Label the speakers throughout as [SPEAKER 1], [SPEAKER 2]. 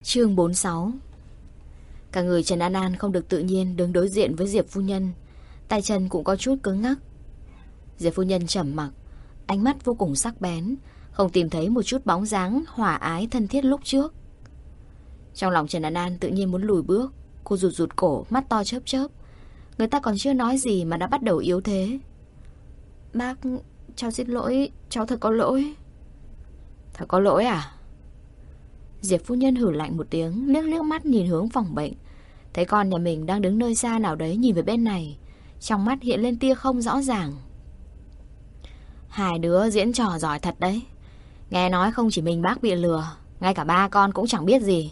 [SPEAKER 1] Chương 46. Cả người Trần An An không được tự nhiên đứng đối diện với Diệp phu nhân, tay chân cũng có chút cứng ngắc. Diệp phu nhân trầm mặc, ánh mắt vô cùng sắc bén, không tìm thấy một chút bóng dáng hòa ái thân thiết lúc trước. Trong lòng Trần An An tự nhiên muốn lùi bước, cô rụt rụt cổ, mắt to chớp chớp. Người ta còn chưa nói gì mà đã bắt đầu yếu thế. Bác, cháu xin lỗi, cháu thật có lỗi. Thật có lỗi à? Diệp phu nhân hử lạnh một tiếng, liếc liếc mắt nhìn hướng phòng bệnh, thấy con nhà mình đang đứng nơi xa nào đấy nhìn về bên này, trong mắt hiện lên tia không rõ ràng. Hai đứa diễn trò giỏi thật đấy. Nghe nói không chỉ mình bác bị lừa, ngay cả ba con cũng chẳng biết gì.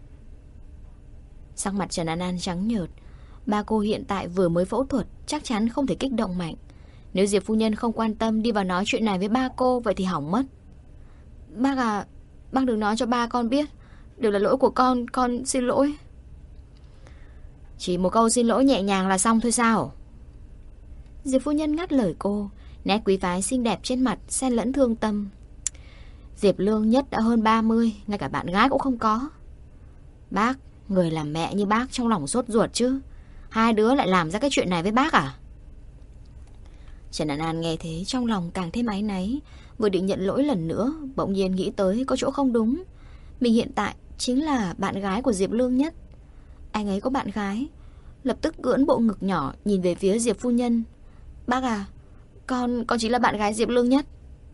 [SPEAKER 1] Sắc mặt Trần An An trắng nhợt. Ba cô hiện tại vừa mới phẫu thuật, chắc chắn không thể kích động mạnh. Nếu Diệp phu nhân không quan tâm đi vào nói chuyện này với ba cô, vậy thì hỏng mất. Bác à, bác đừng nói cho ba con biết, đều là lỗi của con xin lỗi. Chỉ một câu xin lỗi nhẹ nhàng là xong thôi sao? Diệp phu nhân ngắt lời cô, nét quý phái xinh đẹp trên mặt xen lẫn thương tâm. Diệp Lương Nhất đã hơn 30, ngay cả bạn gái cũng không có. Bác, người làm mẹ như bác trong lòng sốt ruột chứ. Hai đứa lại làm ra cái chuyện này với bác à? Trần An An nghe thế trong lòng càng thêm áy náy, vừa định nhận lỗi lần nữa, bỗng nhiên nghĩ tới có chỗ không đúng. Mình hiện tại chính là bạn gái của Diệp Lương Nhất. Anh ấy có bạn gái. Lập tức ưỡn bộ ngực nhỏ nhìn về phía Diệp phu nhân. Bác à, con chính là bạn gái Diệp Lương Nhất.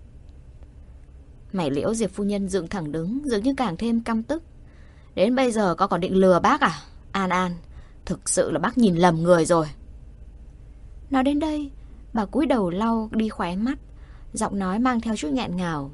[SPEAKER 1] Mày liễu Diệp phu nhân dựng thẳng đứng, dường như càng thêm căm tức. Đến bây giờ con còn định lừa bác à? An An, thực sự là bác nhìn lầm người rồi. Nói đến đây, bà cúi đầu lau đi khóe mắt, giọng nói mang theo chút nghẹn ngào.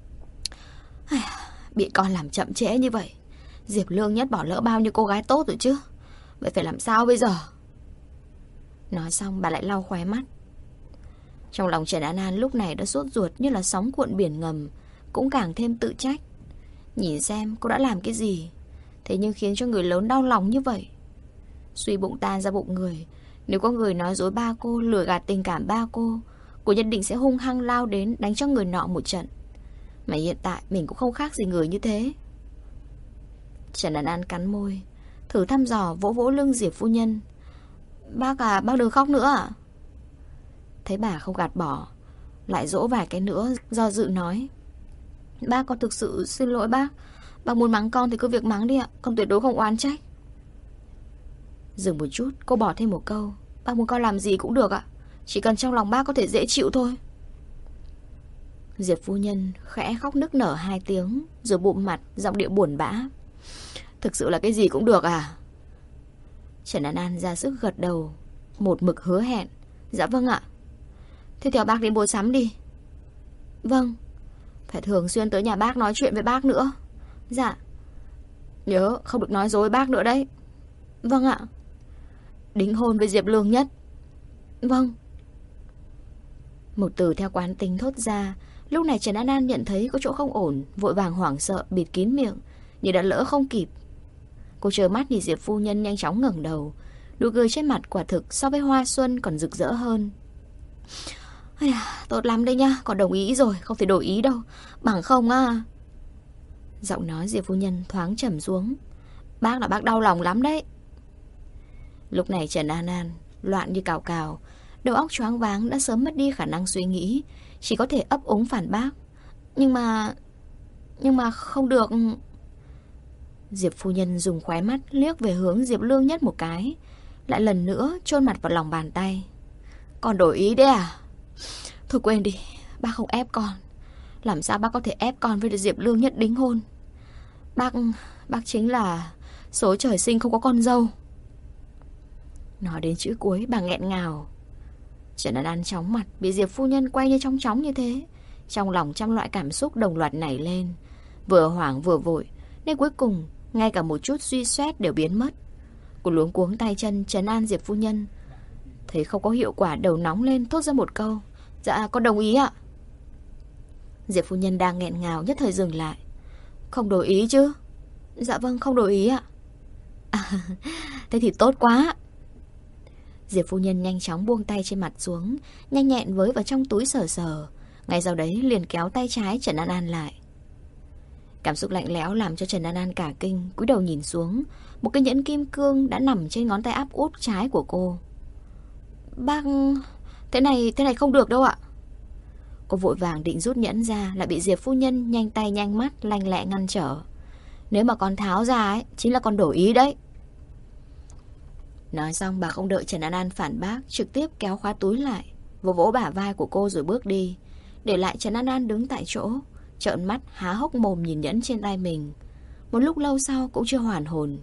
[SPEAKER 1] Bị con làm chậm trễ như vậy, Diệp Lương Nhất bỏ lỡ bao nhiêu cô gái tốt rồi chứ. Vậy phải làm sao bây giờ? Nói xong bà lại lau khóe mắt. Trong lòng Trần An An lúc này đã sốt ruột như là sóng cuộn biển ngầm, cũng càng thêm tự trách. Nhìn xem cô đã làm cái gì, thế nhưng khiến cho người lớn đau lòng như vậy. Suy bụng tan ra bụng người. Nếu có người nói dối ba cô, lừa gạt tình cảm ba cô nhất định sẽ hung hăng lao đến đánh cho người nọ một trận. Mà hiện tại mình cũng không khác gì người như thế. Trần An An cắn môi, thử thăm dò vỗ vỗ lưng Diệp phu nhân. Bác à, bác đừng khóc nữa ạ. Thấy bà không gạt bỏ, lại dỗ vài cái nữa, do dự nói. Bác, con thực sự xin lỗi bác. Bác muốn mắng con thì cứ việc mắng đi ạ, con tuyệt đối không oán trách. Dừng một chút, cô bỏ thêm một câu. Bác muốn con làm gì cũng được ạ, chỉ cần trong lòng bác có thể dễ chịu thôi. Diệp phu nhân khẽ khóc nức nở 2 tiếng, rồi bụm mặt, giọng điệu buồn bã. Thực sự là cái gì cũng được à? Trần An An ra sức gật đầu, một mực hứa hẹn. Dạ vâng ạ. Thế theo bác đến mua sắm đi. Vâng. Phải thường xuyên tới nhà bác nói chuyện với bác nữa. Dạ. Nhớ không được nói dối bác nữa đấy. Vâng ạ. Đính hôn với Diệp Lương Nhất. Vâng. Một từ theo quán tính thốt ra. Lúc này Trần An An nhận thấy có chỗ không ổn, vội vàng hoảng sợ bịt kín miệng, nhưng đã lỡ không kịp. Cô trơ mắt nhìn Diệp phu nhân nhanh chóng ngẩng đầu, nụ cười trên mặt quả thực so với hoa xuân còn rực rỡ hơn. Tốt lắm đấy nhá, con đồng ý rồi, không thể đổi ý đâu. Bằng không á. Giọng nói Diệp phu nhân thoáng trầm xuống. Bác là bác đau lòng lắm đấy. Lúc này Trần An An loạn như cào cào, đầu óc choáng váng, đã sớm mất đi khả năng suy nghĩ, chỉ có thể ấp úng phản bác. Nhưng mà không được. Diệp phu nhân dùng khóe mắt liếc về hướng Diệp Lương Nhất một cái, lại lần nữa chôn mặt vào lòng bàn tay. Con đổi ý đấy à? Thôi quên đi, bác không ép con. Làm sao bác có thể ép con với Diệp Lương Nhất đính hôn? Bác chính là số trời sinh không có con dâu. Nói đến chữ cuối bà nghẹn ngào. Trần An An chóng mặt bị Diệp phu nhân quay như trong chóng như thế, trong lòng trăm loại cảm xúc đồng loạt nảy lên, vừa hoảng vừa vội, nên cuối cùng ngay cả một chút suy xét đều biến mất. Cô luống cuống tay chân trấn an Diệp phu nhân. Thấy không có hiệu quả, đầu nóng lên thốt ra một câu. Dạ con đồng ý ạ. Diệp phu nhân đang nghẹn ngào nhất thời dừng lại. Không đổi ý chứ? Dạ vâng, không đổi ý ạ. Thế thì tốt quá. Diệp phu nhân nhanh chóng buông tay trên mặt xuống, nhanh nhẹn với vào trong túi sờ sờ. Ngay sau đấy liền kéo tay trái Trần An An lại. Cảm xúc lạnh lẽo làm cho Trần An An cả kinh, cúi đầu nhìn xuống. Một cái nhẫn kim cương đã nằm trên ngón tay áp út trái của cô. Bác... Thế này không được đâu ạ. Cô vội vàng định rút nhẫn ra, lại bị Diệp phu nhân nhanh tay nhanh mắt lanh lẹ ngăn trở. Nếu mà con tháo ra ấy, chính là con đổi ý đấy. Nói xong bà không đợi Trần An An phản bác, trực tiếp kéo khóa túi lại, vỗ vỗ bả vai của cô rồi bước đi, để lại Trần An An đứng tại chỗ, trợn mắt há hốc mồm nhìn nhẫn trên tay mình. Một lúc lâu sau cũng chưa hoàn hồn.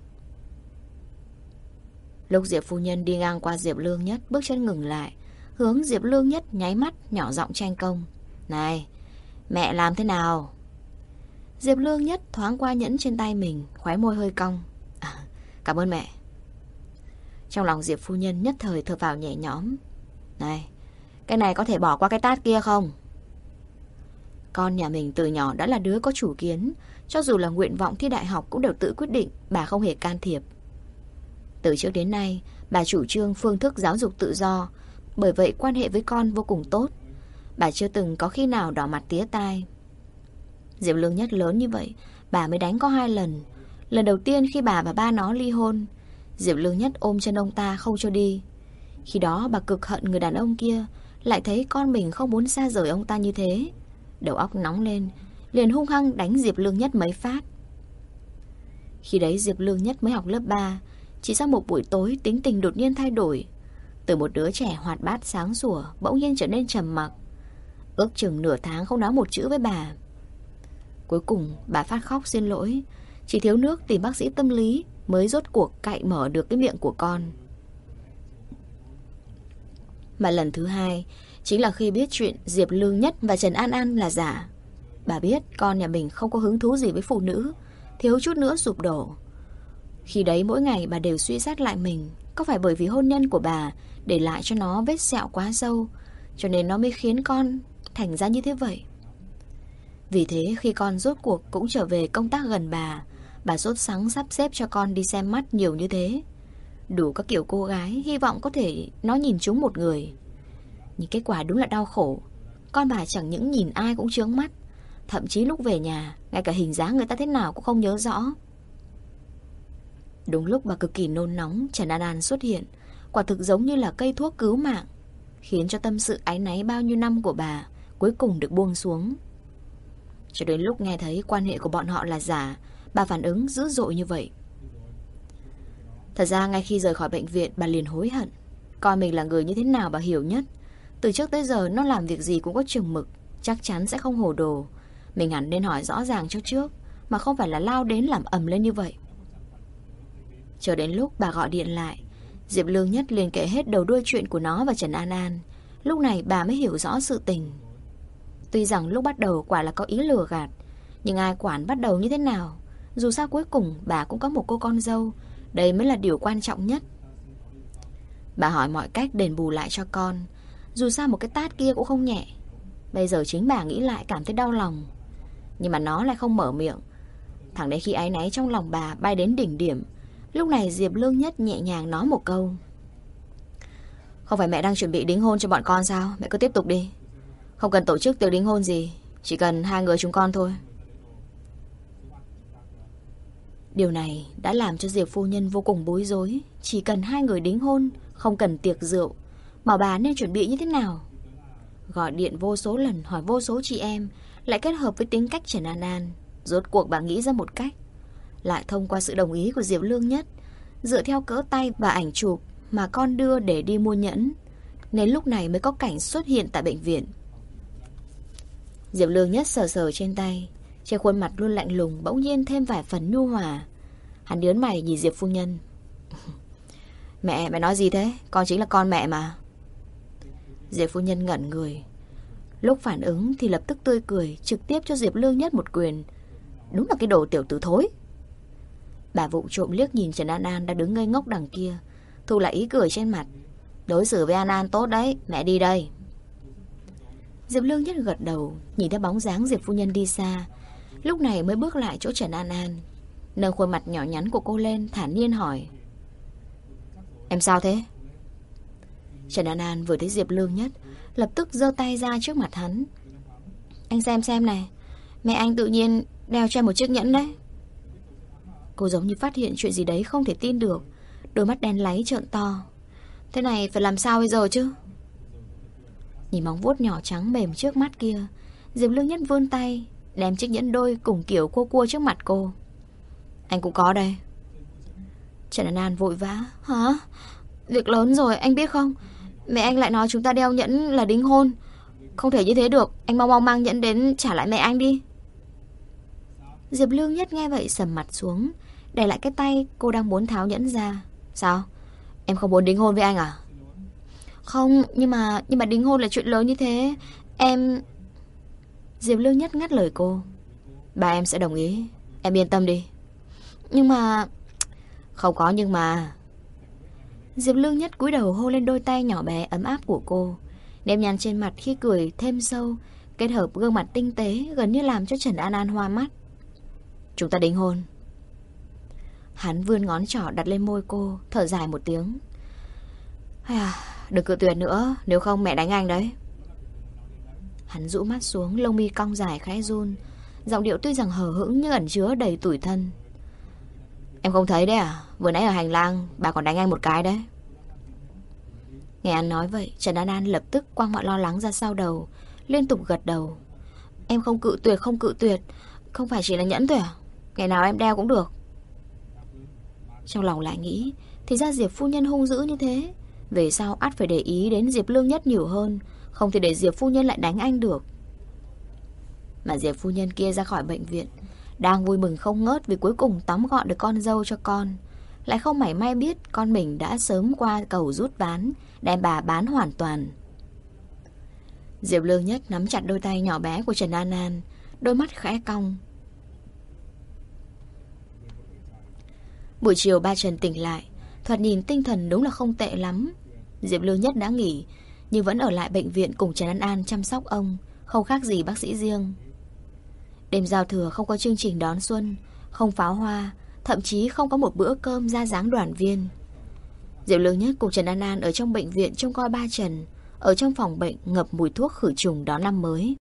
[SPEAKER 1] Lúc Diệp phu nhân đi ngang qua Diệp Lương Nhất, bước chân ngừng lại, hướng Diệp Lương Nhất nháy mắt, nhỏ giọng tranh công. Này, mẹ làm thế nào? Diệp Lương Nhất thoáng qua nhẫn trên tay mình, khóe môi hơi cong. Cảm ơn mẹ. Trong lòng Diệp phu nhân nhất thời thở vào nhẹ nhõm. Này, cái này có thể bỏ qua cái tát kia không? Con nhà mình từ nhỏ đã là đứa có chủ kiến, cho dù là nguyện vọng thi đại học cũng đều tự quyết định, bà không hề can thiệp. Từ trước đến nay, bà chủ trương phương thức giáo dục tự do, bởi vậy quan hệ với con vô cùng tốt. Bà chưa từng có khi nào đỏ mặt tía tai. Diệp Lương Nhất lớn như vậy, bà mới đánh có 2 lần. Lần đầu tiên khi bà và ba nó ly hôn, Diệp Lương Nhất ôm chân ông ta không cho đi. Khi đó bà cực hận người đàn ông kia, lại thấy con mình không muốn xa rời ông ta như thế. Đầu óc nóng lên, liền hung hăng đánh Diệp Lương Nhất mấy phát. Khi đấy Diệp Lương Nhất mới học lớp 3. Chỉ sau một buổi tối tính tình đột nhiên thay đổi. Từ một đứa trẻ hoạt bát sáng sủa bỗng nhiên trở nên trầm mặc. Ước chừng nửa tháng không nói một chữ với bà. Cuối cùng bà phát khóc xin lỗi, chỉ thiếu nước tìm bác sĩ tâm lý mới rốt cuộc cạy mở được cái miệng của con. Mà lần thứ 2 chính là khi biết chuyện Diệp Lương Nhất và Trần An An là giả. Bà biết con nhà mình không có hứng thú gì với phụ nữ, thiếu chút nữa sụp đổ. Khi đấy mỗi ngày bà đều suy xét lại mình, có phải bởi vì hôn nhân của bà để lại cho nó vết sẹo quá sâu, cho nên nó mới khiến con thành ra như thế vậy. Vì thế khi con rốt cuộc cũng trở về công tác gần bà sốt sắng sắp xếp cho con đi xem mắt nhiều như thế. Đủ các kiểu cô gái, hy vọng có thể nó nhìn trúng một người. Nhưng kết quả đúng là đau khổ. Con bà chẳng những nhìn ai cũng chướng mắt, thậm chí lúc về nhà, ngay cả hình dáng người ta thế nào cũng không nhớ rõ. Đúng lúc bà cực kỳ nôn nóng, Trần An An xuất hiện, quả thực giống như là cây thuốc cứu mạng, khiến cho tâm sự áy náy bao nhiêu năm của bà cuối cùng được buông xuống. Cho đến lúc nghe thấy quan hệ của bọn họ là giả, bà phản ứng dữ dội như vậy. Thật ra ngay khi rời khỏi bệnh viện, bà liền hối hận. Coi mình là người như thế nào bà hiểu nhất. Từ trước tới giờ nó làm việc gì cũng có chừng mực, chắc chắn sẽ không hồ đồ. Mình hẳn nên hỏi rõ ràng cho trước, mà không phải là lao đến làm ầm lên như vậy. Chờ đến lúc bà gọi điện lại, Diệp Lương Nhất liền kể hết đầu đuôi chuyện của nó và Trần An An. Lúc này bà mới hiểu rõ sự tình. Tuy rằng lúc bắt đầu quả là có ý lừa gạt, nhưng ai quản bắt đầu như thế nào. Dù sao cuối cùng bà cũng có một cô con dâu, đây mới là điều quan trọng nhất. Bà hỏi mọi cách đền bù lại cho con. Dù sao một cái tát kia cũng không nhẹ. Bây giờ chính bà nghĩ lại cảm thấy đau lòng. Nhưng mà nó lại không mở miệng. Thẳng đến khi áy náy trong lòng bà bay đến đỉnh điểm, lúc này Diệp Lương Nhất nhẹ nhàng nói một câu. Không phải mẹ đang chuẩn bị đính hôn cho bọn con sao? Mẹ cứ tiếp tục đi. Không cần tổ chức tiệc đính hôn gì, chỉ cần 2 người chúng con thôi. Điều này đã làm cho Diệp phu nhân vô cùng bối rối. Chỉ cần 2 người đính hôn, không cần tiệc rượu, mà bà nên chuẩn bị như thế nào? Gọi điện vô số lần, hỏi vô số chị em, lại kết hợp với tính cách Trần An An, rốt cuộc bà nghĩ ra một cách. Lại thông qua sự đồng ý của Diệp Lương Nhất, dựa theo cỡ tay và ảnh chụp mà con đưa để đi mua nhẫn, nên lúc này mới có cảnh xuất hiện tại bệnh viện. Diệp Lương Nhất sờ sờ trên tay, trên khuôn mặt luôn lạnh lùng bỗng nhiên thêm vài phần nhu hòa. Hắn nhớn mày nhìn Diệp phu nhân. Mẹ nói gì thế? Con chính là con mẹ mà. Diệp phu nhân ngẩn người. Lúc phản ứng thì lập tức tươi cười, trực tiếp cho Diệp Lương Nhất một quyền. Đúng là cái đồ tiểu tử thối. Bà vụng trộm liếc nhìn Trần An An đang đứng ngây ngốc đằng kia, thu lại ý cười trên mặt. Đối xử với An An tốt đấy, mẹ đi đây. Diệp Lương Nhất gật đầu, nhìn theo bóng dáng Diệp phu nhân đi xa, lúc này mới bước lại chỗ Trần An An, nâng khuôn mặt nhỏ nhắn của cô lên, thản nhiên hỏi. Em sao thế? Trần An An vừa thấy Diệp Lương Nhất, lập tức giơ tay ra trước mặt hắn. Anh xem này, mẹ anh tự nhiên đeo cho em một chiếc nhẫn đấy. Cô giống như phát hiện chuyện gì đấy không thể tin được. Đôi mắt đen láy trợn to. Thế này phải làm sao bây giờ chứ? Nhìn móng vuốt nhỏ trắng mềm trước mắt kia, Diệp Lương Nhất vươn tay đem chiếc nhẫn đôi cùng kiểu cua cua trước mặt cô. Anh cũng có đây. Trần An An vội vã. Hả? Việc lớn rồi anh biết không? Mẹ anh lại nói chúng ta đeo nhẫn là đính hôn. Không thể như thế được. Anh mau mau mang nhẫn đến trả lại mẹ anh đi. Diệp Lương Nhất nghe vậy sầm mặt xuống, để lại cái tay cô đang muốn tháo nhẫn ra. Sao? Em không muốn đính hôn với anh à? Không, nhưng mà đính hôn là chuyện lớn như thế. Em... Diệp Lương Nhất ngắt lời cô. Ba em sẽ đồng ý. Em yên tâm đi. Nhưng mà... Không có nhưng mà... Diệp Lương Nhất cúi đầu hôn lên đôi tay nhỏ bé ấm áp của cô. Nếp nhăn trên mặt khi cười thêm sâu, kết hợp gương mặt tinh tế gần như làm cho Trần An An hoa mắt. Chúng ta đính hôn. Hắn vươn ngón trỏ đặt lên môi cô, thở dài một tiếng. Đừng cự tuyệt nữa, nếu không mẹ đánh anh đấy. Hắn rũ mắt xuống, lông mi cong dài khẽ run, giọng điệu tuy rằng hờ hững nhưng ẩn chứa đầy tủi thân. Em không thấy đấy à? Vừa nãy ở hành lang bà còn đánh anh một cái đấy. Nghe anh nói vậy, Trần An An lập tức quăng mọi lo lắng ra sau đầu, liên tục gật đầu. Em không cự tuyệt. Không phải chỉ là nhẫn thôi à? Ngày nào em đeo cũng được. Trong lòng lại nghĩ, thì ra Diệp phu nhân hung dữ như thế, về sau ắt phải để ý đến Diệp Lương Nhất nhiều hơn, không thể để Diệp phu nhân lại đánh anh được. Mà Diệp phu nhân kia ra khỏi bệnh viện, đang vui mừng không ngớt vì cuối cùng tóm gọn được con dâu cho con, lại không mảy may biết con mình đã sớm qua cầu rút ván, đem bà bán hoàn toàn. Diệp Lương Nhất nắm chặt đôi tay nhỏ bé của Trần An An, đôi mắt khẽ cong. Buổi chiều ba Trần tỉnh lại, thoạt nhìn tinh thần đúng là không tệ lắm. Diệp Lương Nhất đã nghỉ, nhưng vẫn ở lại bệnh viện cùng Trần An An chăm sóc ông, không khác gì bác sĩ riêng. Đêm giao thừa không có chương trình đón xuân, không pháo hoa, thậm chí không có một bữa cơm ra dáng đoàn viên. Diệp Lương Nhất cùng Trần An An ở trong bệnh viện trông coi ba Trần, ở trong phòng bệnh ngập mùi thuốc khử trùng đón năm mới.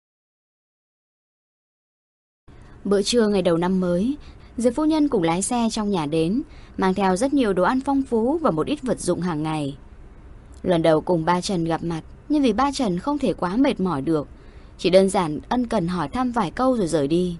[SPEAKER 1] Bữa trưa ngày đầu năm mới, Diệp phu nhân cùng lái xe trong nhà đến, mang theo rất nhiều đồ ăn phong phú và một ít vật dụng hàng ngày. Lần đầu cùng ba Trần gặp mặt, nhưng vì ba Trần không thể quá mệt mỏi được, chỉ đơn giản ân cần hỏi thăm vài câu rồi rời đi.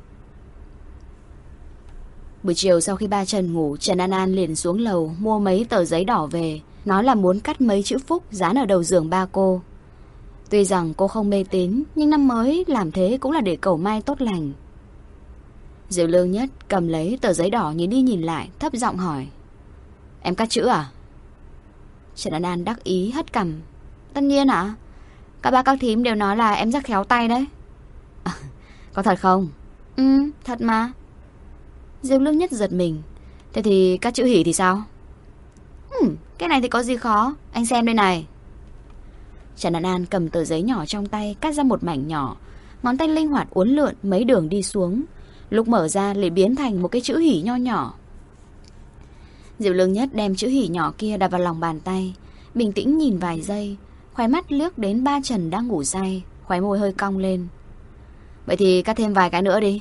[SPEAKER 1] Buổi chiều sau khi ba Trần ngủ, Trần An An liền xuống lầu mua mấy tờ giấy đỏ về, nói là muốn cắt mấy chữ phúc dán ở đầu giường ba cô. Tuy rằng cô không mê tín, nhưng năm mới làm thế cũng là để cầu may tốt lành. Diệp Lương Nhất cầm lấy tờ giấy đỏ nhìn đi nhìn lại, thấp giọng hỏi. Em cắt chữ à? Trần An An đắc ý hất cằm. Tất nhiên ạ. Các bác các thím đều nói là em rất khéo tay đấy. Có thật không? Thật mà. Diệp Lương Nhất giật mình. Thế thì cắt chữ hỉ thì sao? Cái này thì có gì khó. Anh xem đây này. Trần An An cầm tờ giấy nhỏ trong tay, cắt ra một mảnh nhỏ. Ngón tay linh hoạt uốn lượn mấy đường đi xuống, lúc mở ra lại biến thành một cái chữ hỉ nho nhỏ. Diệp Lương Nhất đem chữ hỉ nhỏ kia đặt vào lòng bàn tay, bình tĩnh nhìn vài giây, khóe mắt liếc đến ba Trần đang ngủ say, khóe môi hơi cong lên. Vậy thì cắt thêm vài cái nữa đi.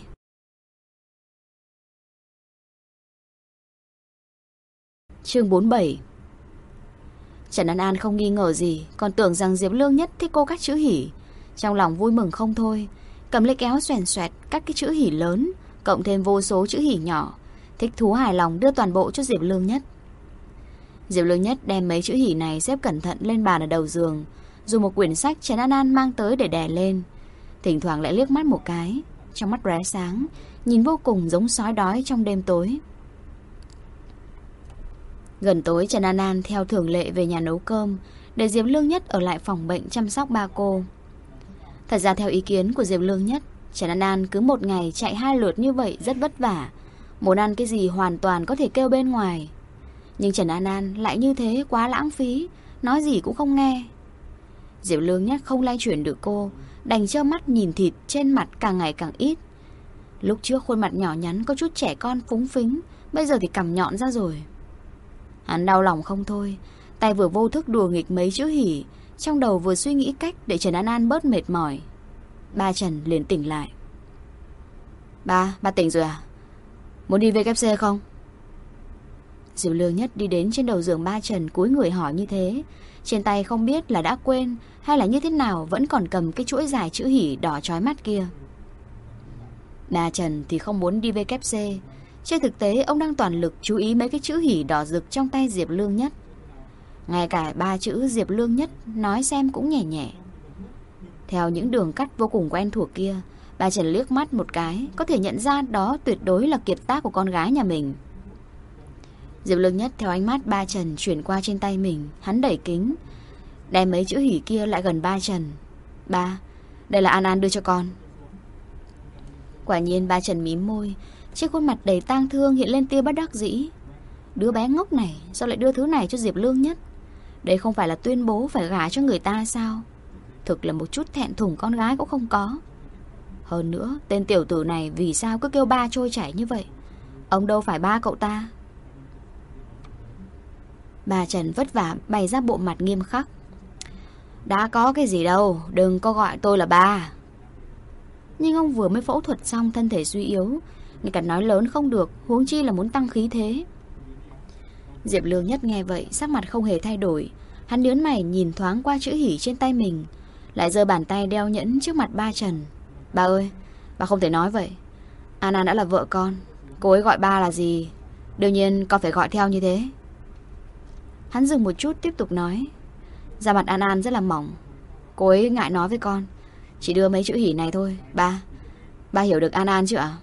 [SPEAKER 1] Chương 47. Trần An An không nghi ngờ gì, còn tưởng rằng Diệp Lương Nhất thích cô cắt chữ hỉ. Trong lòng vui mừng không thôi, cầm lấy kéo xoèn xoẹt cắt cái chữ hỉ lớn, cộng thêm vô số chữ hỉ nhỏ, thích thú hài lòng đưa toàn bộ cho Diệp Lương Nhất. Diệp Lương Nhất đem mấy chữ hỉ này xếp cẩn thận lên bàn ở đầu giường, dùng một quyển sách Trần An An mang tới để đè lên. Thỉnh thoảng lại liếc mắt một cái, trong mắt lóe sáng, nhìn vô cùng giống sói đói trong đêm tối. Gần tối, Trần An An theo thường lệ về nhà nấu cơm, để Diệp Lương Nhất ở lại phòng bệnh chăm sóc ba cô. Thật ra theo ý kiến của Diệp Lương Nhất, Trần An An cứ một ngày chạy 2 lượt như vậy rất vất vả, muốn ăn cái gì hoàn toàn có thể kêu bên ngoài. Nhưng Trần An An lại như thế quá lãng phí, nói gì cũng không nghe. Diệp Lương Nhất không lay chuyển được cô, đành trơ mắt nhìn thịt trên mặt càng ngày càng ít. Lúc trước khuôn mặt nhỏ nhắn có chút trẻ con phúng phính, bây giờ thì cằm nhọn ra rồi. Hắn đau lòng không thôi, tay vừa vô thức đùa nghịch mấy chữ hỉ, trong đầu vừa suy nghĩ cách để Trần An An bớt mệt mỏi. Ba Trần liền tỉnh lại. Ba tỉnh rồi à? Muốn đi WC không? Diệp Lương Nhất đi đến trên đầu giường ba Trần, cúi người hỏi như thế. Trên tay không biết là đã quên hay là như thế nào, vẫn còn cầm cái chuỗi dài chữ hỉ đỏ chói mắt kia. Ba Trần thì không muốn đi WC. Trên thực tế ông đang toàn lực chú ý mấy cái chữ hỉ đỏ rực trong tay Diệp Lương Nhất. Ngay cả 3 chữ Diệp Lương Nhất nói xem cũng nhẹ nhẹ. Theo những đường cắt vô cùng quen thuộc kia, ba Trần liếc mắt một cái có thể nhận ra đó tuyệt đối là kiệt tác của con gái nhà mình. Diệp Lương Nhất theo ánh mắt ba Trần chuyển qua trên tay mình, hắn đẩy kính, đem mấy chữ hỉ kia lại gần ba Trần. Ba, đây là An An đưa cho con. Quả nhiên ba Trần mím môi, trên khuôn mặt đầy tang thương hiện lên tia bất đắc dĩ. Đứa bé ngốc này sao lại đưa thứ này cho Diệp Lương Nhất? Đây không phải là tuyên bố phải gả cho người ta sao? Thực là một chút thẹn thùng con gái cũng không có. Hơn nữa, tên tiểu tử này vì sao cứ kêu ba trôi chảy như vậy? Ông đâu phải ba cậu ta. Bà Trần vất vả bày ra bộ mặt nghiêm khắc. Đã có cái gì đâu, đừng có gọi tôi là ba. Nhưng ông vừa mới phẫu thuật xong, thân thể suy yếu, ngay cả nói lớn không được, huống chi là muốn tăng khí thế. Diệp Lương Nhất nghe vậy, sắc mặt không hề thay đổi. Hắn nhướng mày nhìn thoáng qua chữ hỉ trên tay mình, lại giơ bàn tay đeo nhẫn trước mặt ba Trần. Ba ơi, ba không thể nói vậy. An An đã là vợ con, cô ấy gọi ba là gì, đương nhiên con phải gọi theo như thế. Hắn dừng một chút tiếp tục nói. Da mặt An An rất là mỏng, cô ấy ngại nói với con, chỉ đưa mấy chữ hỉ này thôi. Ba hiểu được An An chưa ạ?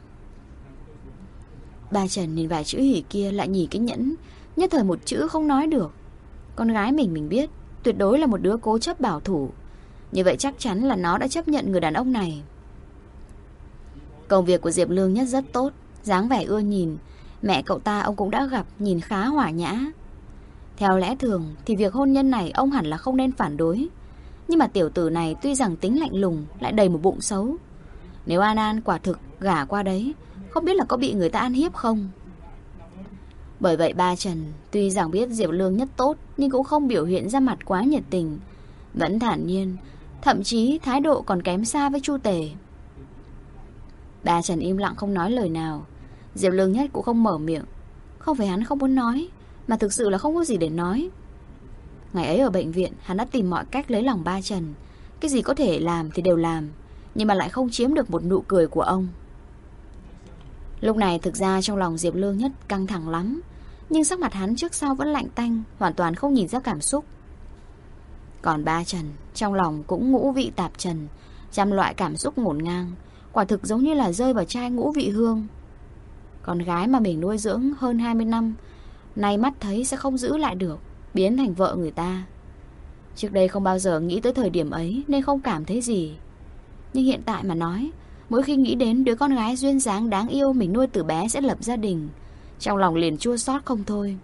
[SPEAKER 1] Ba Trần nhìn vài chữ hỉ kia, lại nhìn cái nhẫn, nhất thời một chữ không nói được. Con gái mình biết tuyệt đối là một đứa cố chấp bảo thủ, như vậy chắc chắn là nó đã chấp nhận người đàn ông này. Công việc của Diệp Lương Nhất rất tốt, dáng vẻ ưa nhìn. Mẹ cậu ta ông cũng đã gặp, nhìn khá hòa nhã. Theo lẽ thường thì việc hôn nhân này ông hẳn là không nên phản đối. Nhưng mà tiểu tử này tuy rằng tính lạnh lùng, lại đầy một bụng xấu. Nếu An An quả thực gả qua đấy, không biết là có bị người ta ăn hiếp không. Bởi vậy ba Trần tuy rằng biết Diệp Lương Nhất tốt, nhưng cũng không biểu hiện ra mặt quá nhiệt tình, vẫn thản nhiên, thậm chí thái độ còn kém xa với Chu Tề. Ba Trần im lặng không nói lời nào. Diệp Lương Nhất cũng không mở miệng. Không phải hắn không muốn nói, mà thực sự là không có gì để nói. Ngày ấy ở bệnh viện, hắn đã tìm mọi cách lấy lòng ba Trần. Cái gì có thể làm thì đều làm, nhưng mà lại không chiếm được một nụ cười của ông. Lúc này thực ra trong lòng Diệp Lương Nhất căng thẳng lắm, nhưng sắc mặt hắn trước sau vẫn lạnh tanh, hoàn toàn không nhìn ra cảm xúc. Còn ba Trần, trong lòng cũng ngũ vị tạp trần, trăm loại cảm xúc ngổn ngang, quả thực giống như là rơi vào chai ngũ vị hương. Con gái mà mình nuôi dưỡng hơn 20 năm, nay mắt thấy sẽ không giữ lại được, biến thành vợ người ta. Trước đây không bao giờ nghĩ tới thời điểm ấy nên không cảm thấy gì. Nhưng hiện tại mà nói, mỗi khi nghĩ đến đứa con gái duyên dáng đáng yêu mình nuôi từ bé sẽ lập gia đình, trong lòng liền chua xót không thôi.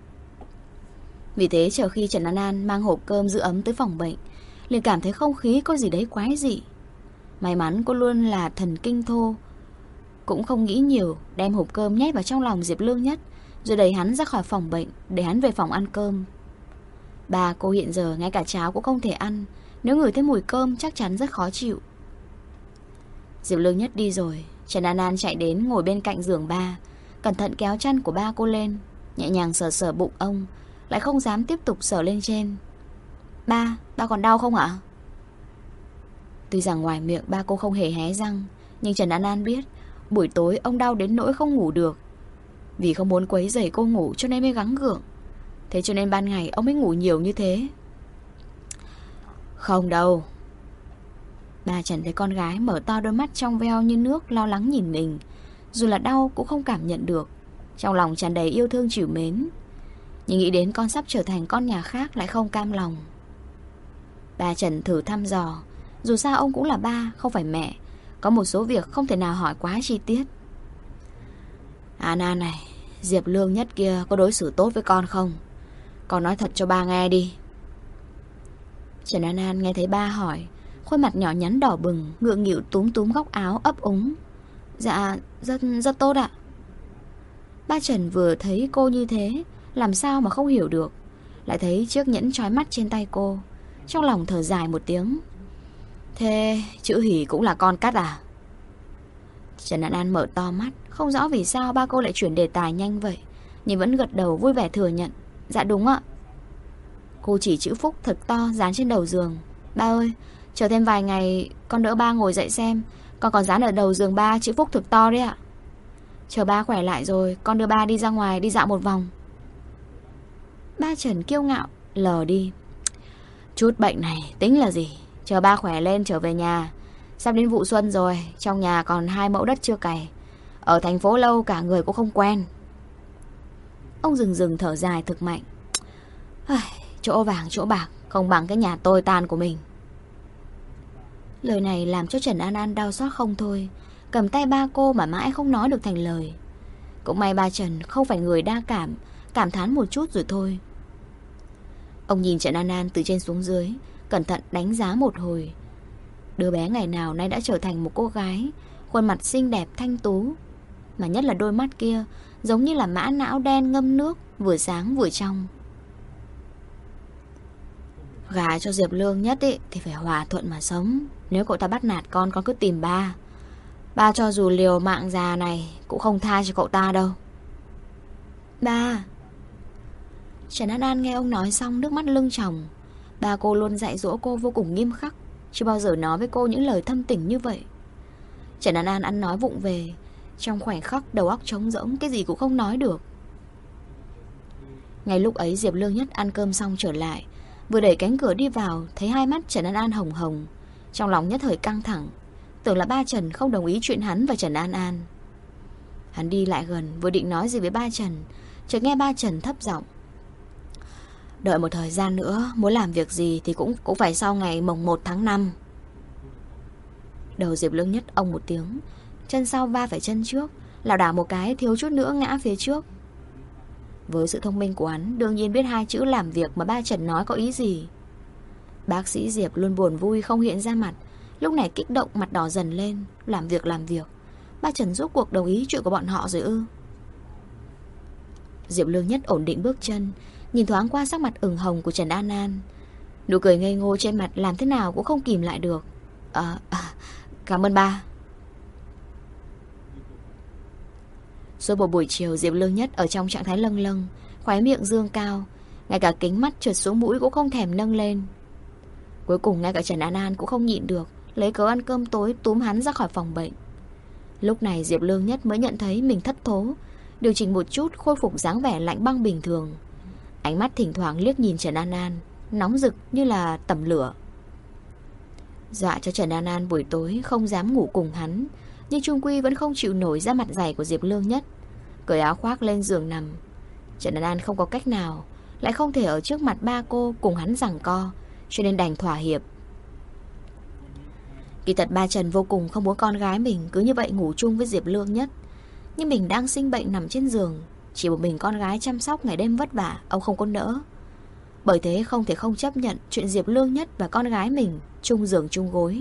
[SPEAKER 1] Vì thế chờ khi Trần An An mang hộp cơm giữ ấm tới phòng bệnh, liền cảm thấy không khí có gì đấy quái dị. May mắn cô luôn là thần kinh thô, cũng không nghĩ nhiều, đem hộp cơm nhét vào trong lòng Diệp Lương Nhất, rồi đẩy hắn ra khỏi phòng bệnh, để hắn về phòng ăn cơm. Bà cô hiện giờ ngay cả cháo cũng không thể ăn, nếu ngửi thấy mùi cơm chắc chắn rất khó chịu. Diệp Lương Nhất đi rồi, Trần An An chạy đến ngồi bên cạnh giường ba, cẩn thận kéo chăn của ba cô lên, nhẹ nhàng sờ sờ bụng ông, lại không dám tiếp tục sờ lên trên. Ba còn đau không ạ? Tuy rằng ngoài miệng ba cô không hề hé răng, nhưng Trần An An biết buổi tối ông đau đến nỗi không ngủ được. Vì không muốn quấy rầy cô ngủ cho nên mới gắng gượng. Thế cho nên ban ngày ông mới ngủ nhiều như thế. Không đâu. Ba Trần thấy con gái mở to đôi mắt trong veo như nước, lo lắng nhìn mình, dù là đau cũng không cảm nhận được, trong lòng tràn đầy yêu thương trìu mến. Nhưng nghĩ đến con sắp trở thành con nhà khác lại không cam lòng. Ba Trần thử thăm dò, dù sao ông cũng là ba, không phải mẹ, có một số việc không thể nào hỏi quá chi tiết. An An này, Diệp Lương Nhất kia có đối xử tốt với con không? Con nói thật cho ba nghe đi. Trần An An nghe thấy ba hỏi, khuôn mặt nhỏ nhắn đỏ bừng, ngượng nghịu túm túm góc áo ấp úng. Dạ, rất tốt ạ. Ba Trần vừa thấy cô như thế, làm sao mà không hiểu được, lại thấy chiếc nhẫn trói mắt trên tay cô, trong lòng thở dài một tiếng. Thế chữ hỉ cũng là con cắt à? Trần An An mở to mắt, không rõ vì sao ba cô lại chuyển đề tài nhanh vậy, nhưng vẫn gật đầu vui vẻ thừa nhận. Dạ đúng ạ. Cô chỉ chữ Phúc thật to dán trên đầu giường. Ba ơi, chờ thêm vài ngày con đỡ ba ngồi dậy xem. Con còn dán ở đầu giường ba chữ Phúc thực to đấy ạ. Chờ ba khỏe lại rồi con đưa ba đi ra ngoài đi dạo một vòng. Ba Trần kiêu ngạo lờ đi. Chút bệnh này tính là gì. Chờ ba khỏe lên trở về nhà. Sắp đến vụ xuân rồi, trong nhà còn 2 mẫu đất chưa cày. Ở thành phố lâu cả người cũng không quen. Ông rừng thở dài thực mạnh. Chỗ vàng chỗ bạc không bằng cái nhà tồi tàn của mình. Lời này làm cho Trần An An đau xót không thôi. Cầm tay ba cô mà mãi không nói được thành lời. Cũng may ba Trần không phải người đa cảm, cảm thán một chút rồi thôi. Ông nhìn Trần An An từ trên xuống dưới, cẩn thận đánh giá một hồi. Đứa bé ngày nào nay đã trở thành một cô gái, khuôn mặt xinh đẹp thanh tú, mà nhất là đôi mắt kia giống như là mã não đen ngâm nước, vừa sáng vừa trong. Gả cho Diệp Lương Nhất ý, thì phải hòa thuận mà sống. Nếu cậu ta bắt nạt con cứ tìm ba. Ba cho dù liều mạng già này cũng không tha cho cậu ta đâu. Ba. Trần An An nghe ông nói xong nước mắt lưng tròng. Ba cô luôn dạy dỗ cô vô cùng nghiêm khắc, chưa bao giờ nói với cô những lời thâm tình như vậy. Trần An An ăn nói vụng về, trong khoảnh khắc đầu óc trống rỗng, cái gì cũng không nói được. Ngay lúc ấy Diệp Lương Nhất ăn cơm xong trở lại, vừa đẩy cánh cửa đi vào, thấy hai mắt Trần An An hồng hồng, trong lòng nhất thời căng thẳng, tưởng là ba Trần không đồng ý chuyện hắn và Trần An An. Hắn đi lại gần, vừa định nói gì với ba Trần, chợt nghe ba Trần thấp giọng. Đợi một thời gian nữa, muốn làm việc gì thì cũng phải sau ngày mồng 1 tháng 5. Đầu Diệp Lương Nhất ông một tiếng, chân sau va phải chân trước, lảo đảo một cái thiếu chút nữa ngã phía trước. Với sự thông minh của hắn, đương nhiên biết hai chữ làm việc mà ba Trần nói có ý gì. Bác sĩ Diệp luôn buồn vui không hiện ra mặt, lúc này kích động mặt đỏ dần lên. Làm việc ba Trần rốt cuộc đồng ý chuyện của bọn họ rồi ư? Diệp Lương Nhất ổn định bước chân, nhìn thoáng qua sắc mặt ửng hồng của Trần An An. Nụ cười ngây ngô trên mặt làm thế nào cũng không kìm lại được. Cảm ơn ba. Suốt một buổi chiều Diệp Lương Nhất ở trong trạng thái lâng lâng, khóe miệng dương cao, ngay cả kính mắt trượt xuống mũi cũng không thèm nâng lên. Cuối cùng ngay cả Trần An An cũng không nhịn được, lấy cớ ăn cơm tối túm hắn ra khỏi phòng bệnh. Lúc này Diệp Lương Nhất mới nhận thấy mình thất thố, điều chỉnh một chút khôi phục dáng vẻ lạnh băng bình thường. Ánh mắt thỉnh thoảng liếc nhìn Trần An An, nóng rực như là tẩm lửa. Dọa cho Trần An An buổi tối không dám ngủ cùng hắn, nhưng chung quy vẫn không chịu nổi da mặt dày của Diệp Lương Nhất. Cởi áo khoác lên giường nằm. Trần An An không có cách nào, lại không thể ở trước mặt ba cô cùng hắn giằng co, cho nên đành thỏa hiệp. Kỳ thật ba Trần vô cùng không muốn con gái mình cứ như vậy ngủ chung với Diệp Lương Nhất, nhưng mình đang sinh bệnh nằm trên giường, chỉ một mình con gái chăm sóc ngày đêm vất vả, ông không có nỡ. Bởi thế không thể không chấp nhận chuyện Diệp Lương Nhất và con gái mình chung giường chung gối.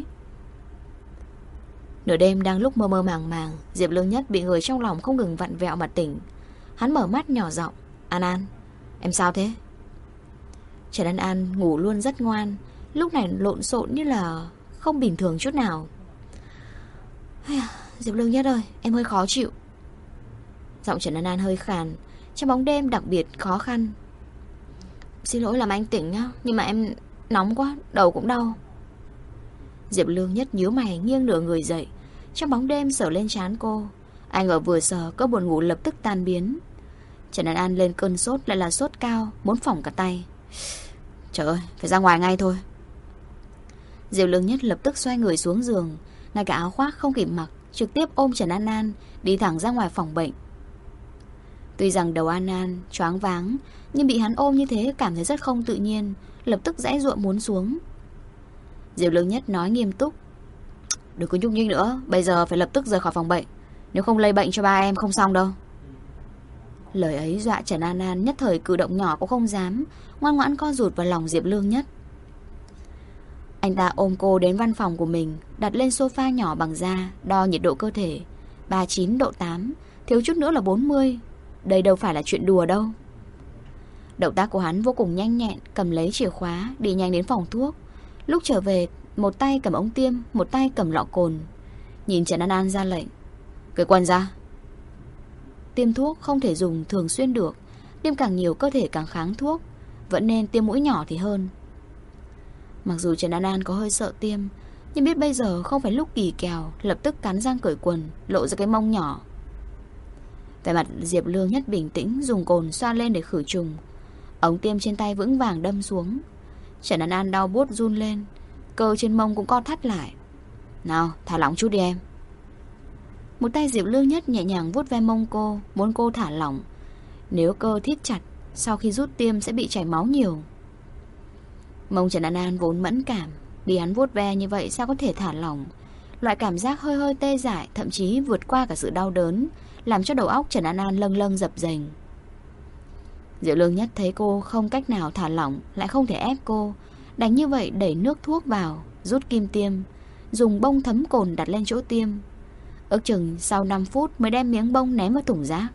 [SPEAKER 1] Nửa đêm đang lúc mơ mơ màng màng, Diệp Lương Nhất bị người trong lòng không ngừng vặn vẹo mà tỉnh. Hắn mở mắt nhỏ giọng. An An, em sao thế? Trần An An ngủ luôn rất ngoan, lúc này lộn xộn như là không bình thường chút nào. Diệp Lương Nhất ơi, em hơi khó chịu. Giọng Trần An An hơi khàn, trong bóng đêm đặc biệt khó khăn. Xin lỗi làm anh tỉnh nhá, nhưng mà em nóng quá, đầu cũng đau. Diệp Lương Nhất nhíu mày nghiêng nửa người dậy, trong bóng đêm sờ lên trán cô. Anh ở vừa sờ, cơn buồn ngủ lập tức tan biến. Trần An An lên cơn sốt, lại là sốt cao, muốn phỏng cả tay. Trời ơi, phải ra ngoài ngay thôi. Diệp Lương Nhất lập tức xoay người xuống giường, ngay cả áo khoác không kịp mặc, trực tiếp ôm Trần An An đi thẳng ra ngoài phòng bệnh. Tuy rằng đầu An An choáng váng, nhưng bị hắn ôm như thế cảm thấy rất không tự nhiên, lập tức giãy giụa muốn xuống. Diệp Lương Nhất nói nghiêm túc. Đừng có nhúc nhích nữa, bây giờ phải lập tức rời khỏi phòng bệnh, nếu không lây bệnh cho ba em không xong đâu. Lời ấy dọa Trần An An nhất thời cử động nhỏ cũng không dám, ngoan ngoãn co rụt vào lòng Diệp Lương Nhất. Anh ta ôm cô đến văn phòng của mình, đặt lên sofa nhỏ bằng da, đo nhiệt độ cơ thể 39 độ 8, thiếu chút nữa là 40. Đây đâu phải là chuyện đùa đâu. Động tác của hắn vô cùng nhanh nhẹn, cầm lấy chìa khóa đi nhanh đến phòng thuốc. Lúc trở về, một tay cầm ống tiêm, một tay cầm lọ cồn. Nhìn Trần An An ra lệnh. Cởi quần ra. Tiêm thuốc không thể dùng thường xuyên được. Tiêm càng nhiều cơ thể càng kháng thuốc. Vẫn nên tiêm mũi nhỏ thì hơn. Mặc dù Trần An An có hơi sợ tiêm, nhưng biết bây giờ không phải lúc kỳ kèo, lập tức cắn răng cởi quần, lộ ra cái mông nhỏ. Vẻ mặt Diệp Lương Nhất bình tĩnh, dùng cồn xoa lên để khử trùng. Ống tiêm trên tay vững vàng đâm xuống. Trần An An đau buốt run lên, cơ trên mông cũng co thắt lại. Nào, thả lỏng chút đi em. Một tay Diệp Lương Nhất nhẹ nhàng vuốt ve mông cô, muốn cô thả lỏng. Nếu cơ thít chặt, sau khi rút tiêm sẽ bị chảy máu nhiều. Mông Trần An An vốn mẫn cảm, bị hắn vuốt ve như vậy sao có thể thả lỏng. Loại cảm giác hơi hơi tê dại, thậm chí vượt qua cả sự đau đớn, làm cho đầu óc Trần An An lâng lâng dập dềnh. Diệp Lương Nhất thấy cô không cách nào thả lỏng, lại không thể ép cô, đành như vậy đẩy nước thuốc vào, rút kim tiêm, dùng bông thấm cồn đặt lên chỗ tiêm. Ước chừng sau 5 phút mới đem miếng bông ném vào thùng rác.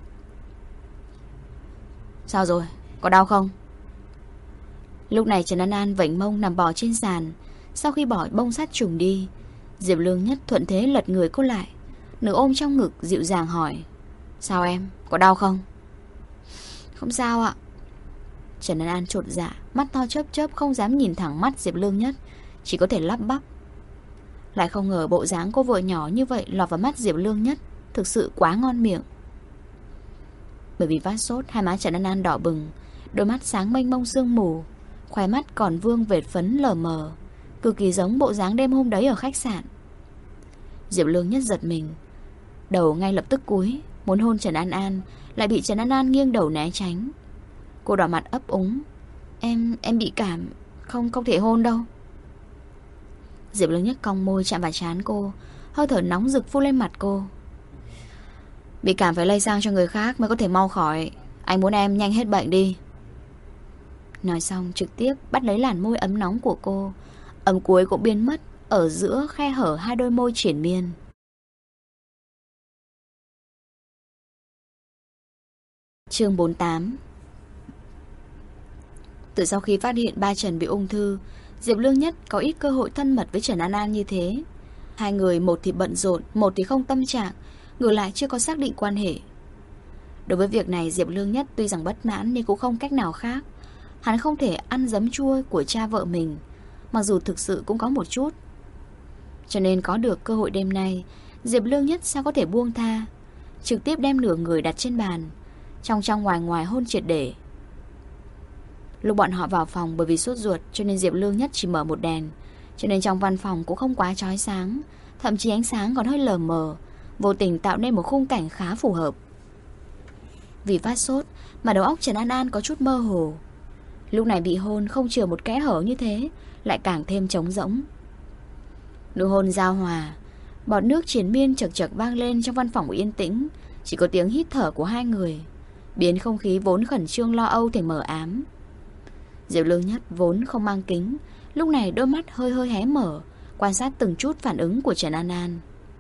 [SPEAKER 1] Sao rồi? Có đau không? Lúc này Trần An An vểnh mông nằm bò trên sàn. Sau khi bỏ bông sát trùng đi, Diệp Lương Nhất thuận thế lật người cô lại, nửa ôm trong ngực dịu dàng hỏi: Sao em? Có đau không? Không sao ạ. Trần An An chột dạ, mắt to chớp chớp không dám nhìn thẳng mắt Diệp Lương Nhất, chỉ có thể lắp bắp. Lại không ngờ bộ dáng cô vợ nhỏ như vậy lọt vào mắt Diệp Lương Nhất, thực sự quá ngon miệng. Bởi vì phát sốt, hai má Trần An An đỏ bừng, đôi mắt sáng mênh mông sương mù, khóe mắt còn vương vệt phấn lờ mờ, cực kỳ giống bộ dáng đêm hôm đấy ở khách sạn. Diệp Lương Nhất giật mình, đầu ngay lập tức cúi, muốn hôn Trần An An, lại bị Trần An An nghiêng đầu né tránh. Cô đỏ mặt ấp úng: Em bị cảm, không thể hôn đâu. Diệp Lương Nhất cong môi chạm vào trán cô, hơi thở nóng rực phun lên mặt cô. Bị cảm phải lây sang cho người khác mới có thể mau khỏi. Anh muốn em nhanh hết bệnh đi. Nói xong trực tiếp bắt lấy làn môi ấm nóng của cô, ấm cuối cũng biến mất ở giữa khe hở hai đôi môi triển miên. Chương 48. Từ sau khi phát hiện ba Trần bị ung thư, Diệp Lương Nhất có ít cơ hội thân mật với Trần An An như thế. Hai người một thì bận rộn, một thì không tâm trạng, ngược lại chưa có xác định quan hệ. Đối với việc này Diệp Lương Nhất tuy rằng bất mãn nhưng cũng không cách nào khác. Hắn không thể ăn giấm chua của cha vợ mình, mặc dù thực sự cũng có một chút. Cho nên có được cơ hội đêm nay, Diệp Lương Nhất sao có thể buông tha, trực tiếp đem nửa người đặt trên bàn, trong trong ngoài ngoài hôn triệt để. Lúc bọn họ vào phòng, bởi vì sốt ruột cho nên Diệp Lương Nhất chỉ mở một đèn, cho nên trong văn phòng cũng không quá chói sáng, thậm chí ánh sáng còn hơi lờ mờ, vô tình tạo nên một khung cảnh khá phù hợp. Vì phát sốt mà đầu óc Trần An An có chút mơ hồ. Lúc này bị hôn không chừa một kẽ hở như thế, lại càng thêm trống rỗng. Nụ hôn giao hòa, bọt nước triền miên chật chật vang lên trong văn phòng yên tĩnh, chỉ có tiếng hít thở của hai người, biến không khí vốn khẩn trương lo âu thành mờ ám. Diệp Lương Nhất vốn không mang kính, lúc này đôi mắt hơi hơi hé mở, quan sát từng chút phản ứng của Trần An An.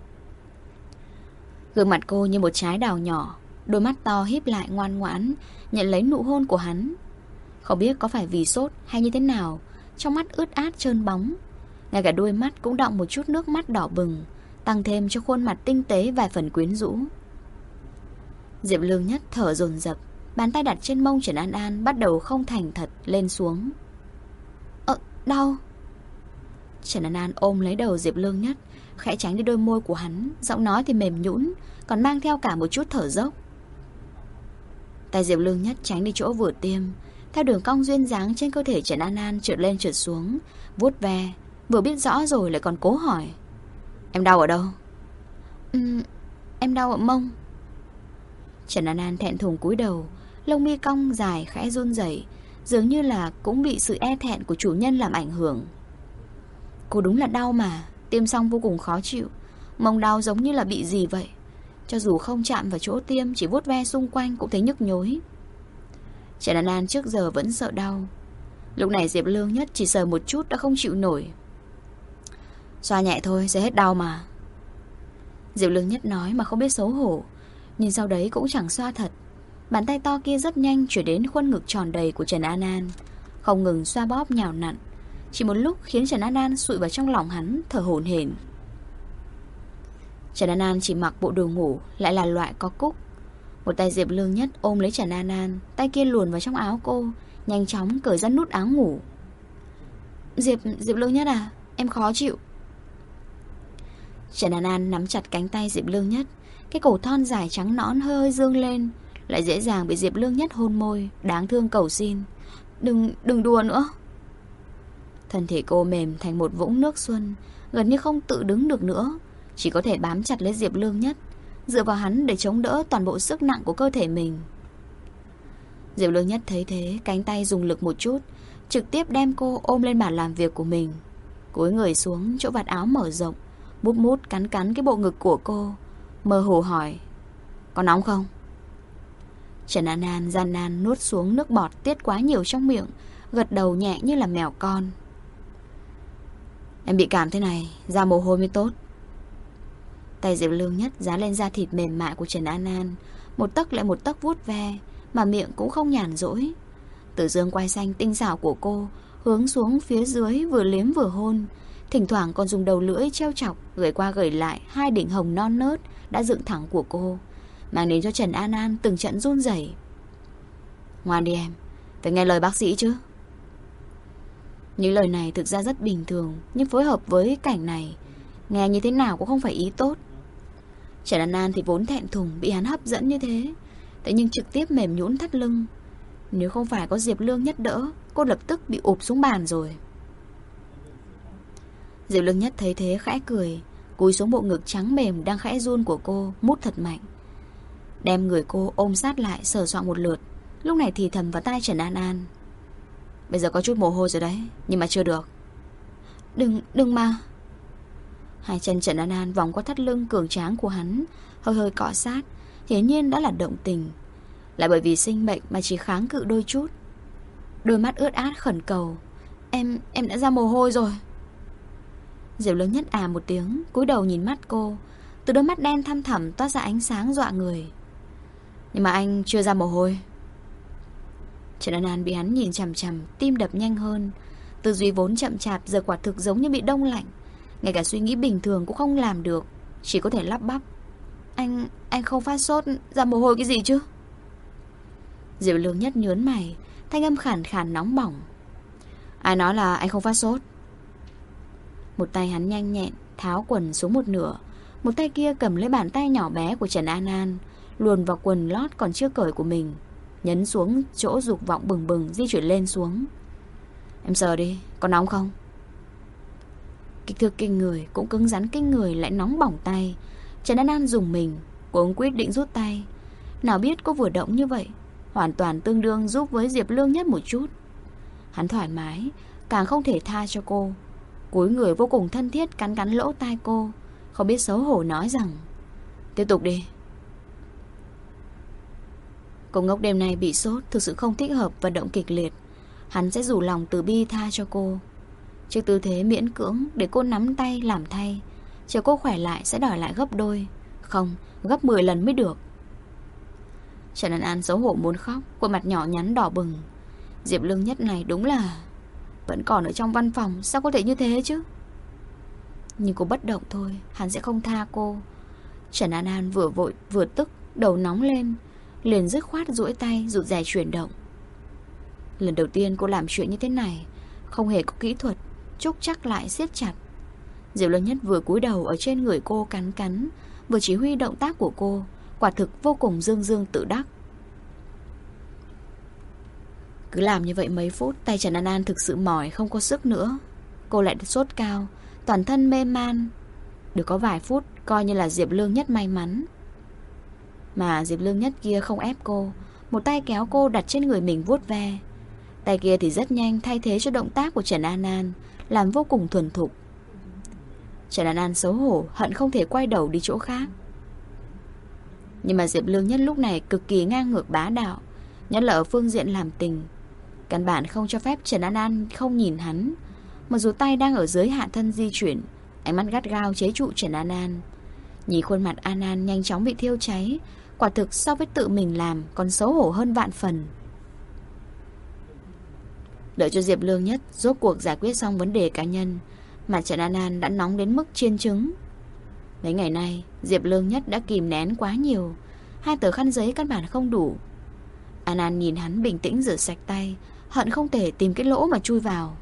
[SPEAKER 1] Gương mặt cô như một trái đào nhỏ, đôi mắt to híp lại ngoan ngoãn, nhận lấy nụ hôn của hắn. Không biết có phải vì sốt hay như thế nào, trong mắt ướt át trơn bóng, ngay cả đôi mắt cũng đọng một chút nước mắt đỏ bừng, tăng thêm cho khuôn mặt tinh tế vài phần quyến rũ. Diệp Lương Nhất thở dồn dập, bàn tay đặt trên mông Trần An An bắt đầu không thành thật lên xuống. Đau. Trần An An ôm lấy đầu Diệp Lương Nhất, khẽ tránh đi đôi môi của hắn, giọng nói thì mềm nhũn, còn mang theo cả một chút thở dốc. Tay Diệp Lương Nhất tránh đi chỗ vừa tiêm, theo đường cong duyên dáng trên cơ thể Trần An An trượt lên trượt xuống, vuốt ve, vừa biết rõ rồi lại còn cố hỏi: Em đau ở đâu? Em đau ở mông. Trần An An thẹn thùng cúi đầu, lông mi cong dài khẽ run rẩy, dường như là cũng bị sự e thẹn của chủ nhân làm ảnh hưởng. Cô đúng là đau mà, tiêm xong vô cùng khó chịu, mông đau giống như là bị gì vậy. Cho dù không chạm vào chỗ tiêm, chỉ vuốt ve xung quanh cũng thấy nhức nhối. Trần An An trước giờ vẫn sợ đau, lúc này Diệp Lương Nhất chỉ sờ một chút đã không chịu nổi. Xoa nhẹ thôi sẽ hết đau mà. Diệp Lương Nhất nói mà không biết xấu hổ, nhưng sau đấy cũng chẳng xoa thật. Bàn tay to kia rất nhanh chuyển đến khuôn ngực tròn đầy của Trần An An, không ngừng xoa bóp nhào nặn, chỉ một lúc khiến Trần An An sụi vào trong lòng hắn, thở hổn hển. Trần An An chỉ mặc bộ đồ ngủ, lại là loại có cúc. Một tay Diệp Lương Nhất ôm lấy Trần An An, tay kia luồn vào trong áo cô, nhanh chóng cởi ra nút áo ngủ. Diệp Lương Nhất à, em khó chịu. Trần An An nắm chặt cánh tay Diệp Lương Nhất, cái cổ thon dài trắng nõn hơi hơi dương lên, lại dễ dàng bị Diệp Lương Nhất hôn môi, đáng thương cầu xin. Đừng đùa nữa. Thân thể cô mềm thành một vũng nước xuân, gần như không tự đứng được nữa, chỉ có thể bám chặt lấy Diệp Lương Nhất, dựa vào hắn để chống đỡ toàn bộ sức nặng của cơ thể mình. Diệp Lương Nhất thấy thế, cánh tay dùng lực một chút, trực tiếp đem cô ôm lên bàn làm việc của mình, cúi người xuống chỗ vạt áo mở rộng, mút mút cắn cắn cái bộ ngực của cô, mơ hồ hỏi: có nóng không? Trần An An gian nan nuốt xuống nước bọt tiết quá nhiều trong miệng, gật đầu nhẹ như là mèo con. Em bị cảm thế này, ra mồ hôi mới tốt. Tay Diệp Lương Nhất dán lên da thịt mềm mại của Trần An An, một tấc lại một tấc vuốt ve, mà miệng cũng không nhàn rỗi. Từ dương quai xanh tinh xảo của cô hướng xuống phía dưới, vừa liếm vừa hôn, thỉnh thoảng còn dùng đầu lưỡi trêu chọc, gửi qua gửi lại hai đỉnh hồng non nớt đã dựng thẳng của cô, mang đến cho Trần An An từng trận run rẩy. Ngoan đi em, phải nghe lời bác sĩ chứ. Những lời này thực ra rất bình thường, nhưng phối hợp với cảnh này, nghe như thế nào cũng không phải ý tốt. Trần An An thì vốn thẹn thùng bị hắn hấp dẫn như thế, thế nhưng trực tiếp mềm nhũn thắt lưng. Nếu không phải có Diệp Lương Nhất đỡ, cô lập tức bị ụp xuống bàn rồi. Diệp Lương Nhất thấy thế khẽ cười, cúi xuống bộ ngực trắng mềm đang khẽ run của cô, mút thật mạnh, đem người cô ôm sát lại sờ soạng một lượt. Lúc này thì thầm vào tai Trần An An: bây giờ có chút mồ hôi rồi đấy, nhưng mà chưa được. Đừng mà. Hai chân Trần An An vòng qua thắt lưng cường tráng của hắn, hơi hơi cọ sát, hiển nhiên đã là động tình. Lại bởi vì sinh bệnh mà chỉ kháng cự đôi chút. Đôi mắt ướt át khẩn cầu: Em đã ra mồ hôi rồi. Diệp Lương Nhất à một tiếng, cúi đầu nhìn mắt cô, từ đôi mắt đen thăm thẳm toát ra ánh sáng dọa người. Nhưng mà anh chưa ra mồ hôi. Trần An An bị hắn nhìn chằm chằm, tim đập nhanh hơn. Tư duy vốn chậm chạp giờ quả thực giống như bị đông lạnh, ngay cả suy nghĩ bình thường cũng không làm được, chỉ có thể lắp bắp: Anh không phát sốt, ra mồ hôi cái gì chứ? Diệp Lương Nhất nhớn mày, thanh âm khàn khàn nóng bỏng: ai nói là anh không phát sốt? Một tay hắn nhanh nhẹn tháo quần xuống một nửa, một tay kia cầm lấy bàn tay nhỏ bé của Trần An An, luồn vào quần lót còn chưa cởi của mình, nhấn xuống chỗ dục vọng bừng bừng di chuyển lên xuống. Em sờ đi, có nóng không? Kích thước kinh người, cũng cứng rắn kinh người, lại nóng bỏng tay. Trần An An dùng mình, cô cũng quyết định rút tay. Nào biết cô vừa động như vậy, hoàn toàn tương đương giúp với Diệp Lương Nhất một chút. Hắn thoải mái, càng không thể tha cho cô, cúi người vô cùng thân thiết cắn cắn lỗ tai cô, không biết xấu hổ nói rằng: tiếp tục đi. Cô ngốc đêm nay bị sốt thực sự không thích hợp vận động kịch liệt, hắn sẽ rủ lòng từ bi tha cho cô. Trước tư thế miễn cưỡng để cô nắm tay làm thay, chờ cô khỏe lại sẽ đòi lại gấp đôi, không, gấp 10 lần mới được. Trần An An xấu hổ muốn khóc, khuôn mặt nhỏ nhắn đỏ bừng. Diệp Lương Nhất này đúng là vẫn còn ở trong văn phòng, sao có thể như thế chứ? Nhưng cô bất động thôi, hắn sẽ không tha cô. Trần An An vừa vội vừa tức, đầu nóng lên, liền dứt khoát duỗi tay rụt rè chuyển động. Lần đầu tiên cô làm chuyện như thế này, không hề có kỹ thuật, chúc chắc lại siết chặt. Diệp Lương Nhất vừa cúi đầu ở trên người cô cắn cắn, vừa chỉ huy động tác của cô, quả thực vô cùng dương dương tự đắc. Cứ làm như vậy mấy phút, tay Trần An An thực sự mỏi không có sức nữa. Cô lại sốt cao, toàn thân mê man. Được có vài phút coi như là Diệp Lương Nhất may mắn. Mà Diệp Lương Nhất kia không ép cô, một tay kéo cô đặt trên người mình vuốt ve, tay kia thì rất nhanh thay thế cho động tác của Trần An An, làm vô cùng thuần thục. Trần An An xấu hổ, hận không thể quay đầu đi chỗ khác. Nhưng mà Diệp Lương Nhất lúc này cực kỳ ngang ngược bá đạo, nhất là ở phương diện làm tình. Căn bản không cho phép Trần An An không nhìn hắn. Mặc dù tay đang ở dưới hạ thân di chuyển, ánh mắt gắt gao chế trụ Trần An An. Nhìn khuôn mặt An An nhanh chóng bị thiêu cháy, quả thực so với tự mình làm còn xấu hổ hơn vạn phần. Đợi cho Diệp Lương Nhất rốt cuộc giải quyết xong vấn đề cá nhân, mà Trần An An đã nóng đến mức chiên trứng. Mấy ngày nay Diệp Lương Nhất đã kìm nén quá nhiều. 2 tờ khăn giấy căn bản không đủ. An An nhìn hắn bình tĩnh rửa sạch tay, hận không thể tìm cái lỗ mà chui vào.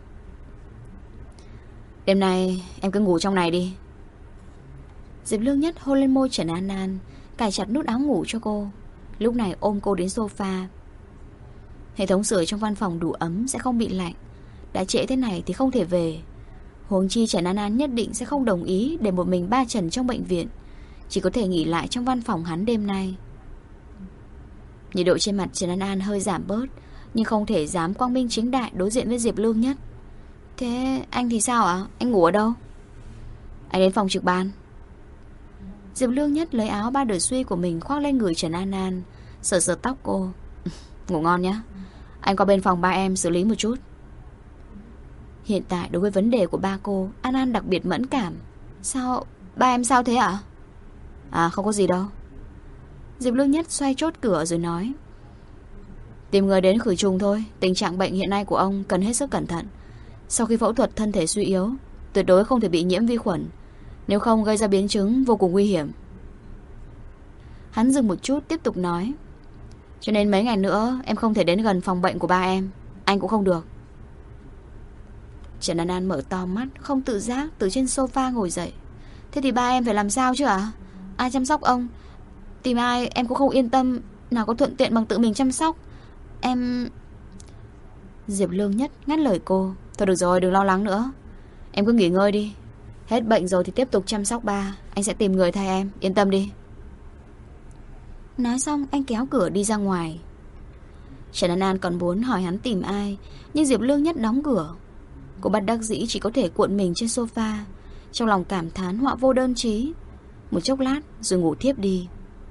[SPEAKER 1] Đêm nay em cứ ngủ trong này đi. Diệp Lương Nhất hôn lên môi Trần An An, cài chặt nút áo ngủ cho cô. Lúc này ôm cô đến sofa. Hệ thống sưởi trong văn phòng đủ ấm, sẽ không bị lạnh. Đã trễ thế này thì không thể về. Huống chi Trần An An nhất định sẽ không đồng ý để một mình ba Trần trong bệnh viện. Chỉ có thể nghỉ lại trong văn phòng hắn đêm nay. Nhiệt độ trên mặt Trần An An hơi giảm bớt, nhưng không thể dám quang minh chính đại đối diện với Diệp Lương Nhất. Thế anh thì sao ạ? Anh ngủ ở đâu? Anh đến phòng trực ban. Diệp Lương Nhất lấy áo ba đời xuy của mình khoác lên người Trần An An, sờ sờ tóc cô. Ngủ ngon nhé. Anh qua bên phòng ba em xử lý một chút. Hiện tại đối với vấn đề của ba cô, An An đặc biệt mẫn cảm. Sao? Ba em sao thế ạ? Không có gì đâu. Diệp Lương Nhất xoay chốt cửa rồi nói. Tìm người đến khử trùng thôi. Tình trạng bệnh hiện nay của ông cần hết sức cẩn thận. Sau khi phẫu thuật thân thể suy yếu, tuyệt đối không thể bị nhiễm vi khuẩn, nếu không gây ra biến chứng vô cùng nguy hiểm. Hắn dừng một chút tiếp tục nói. Cho nên mấy ngày nữa em không thể đến gần phòng bệnh của ba em. Anh cũng không được. Trần An An mở to mắt, không tự giác từ trên sofa ngồi dậy. Thế thì ba em phải làm sao chứ ạ? Ai chăm sóc ông? Tìm ai em cũng không yên tâm. Nào có thuận tiện bằng tự mình chăm sóc. Em... Diệp Lương Nhất ngắt lời cô. Thôi được rồi, đừng lo lắng nữa. Em cứ nghỉ ngơi đi. Hết bệnh rồi thì tiếp tục chăm sóc ba. Anh sẽ tìm người thay em, yên tâm đi. Nói xong anh kéo cửa đi ra ngoài. Trần An An còn muốn hỏi hắn tìm ai, nhưng Diệp Lương Nhất đóng cửa. Cô bất đắc dĩ chỉ có thể cuộn mình trên sofa, trong lòng cảm thán họa vô đơn chí. Một chốc lát rồi ngủ thiếp đi.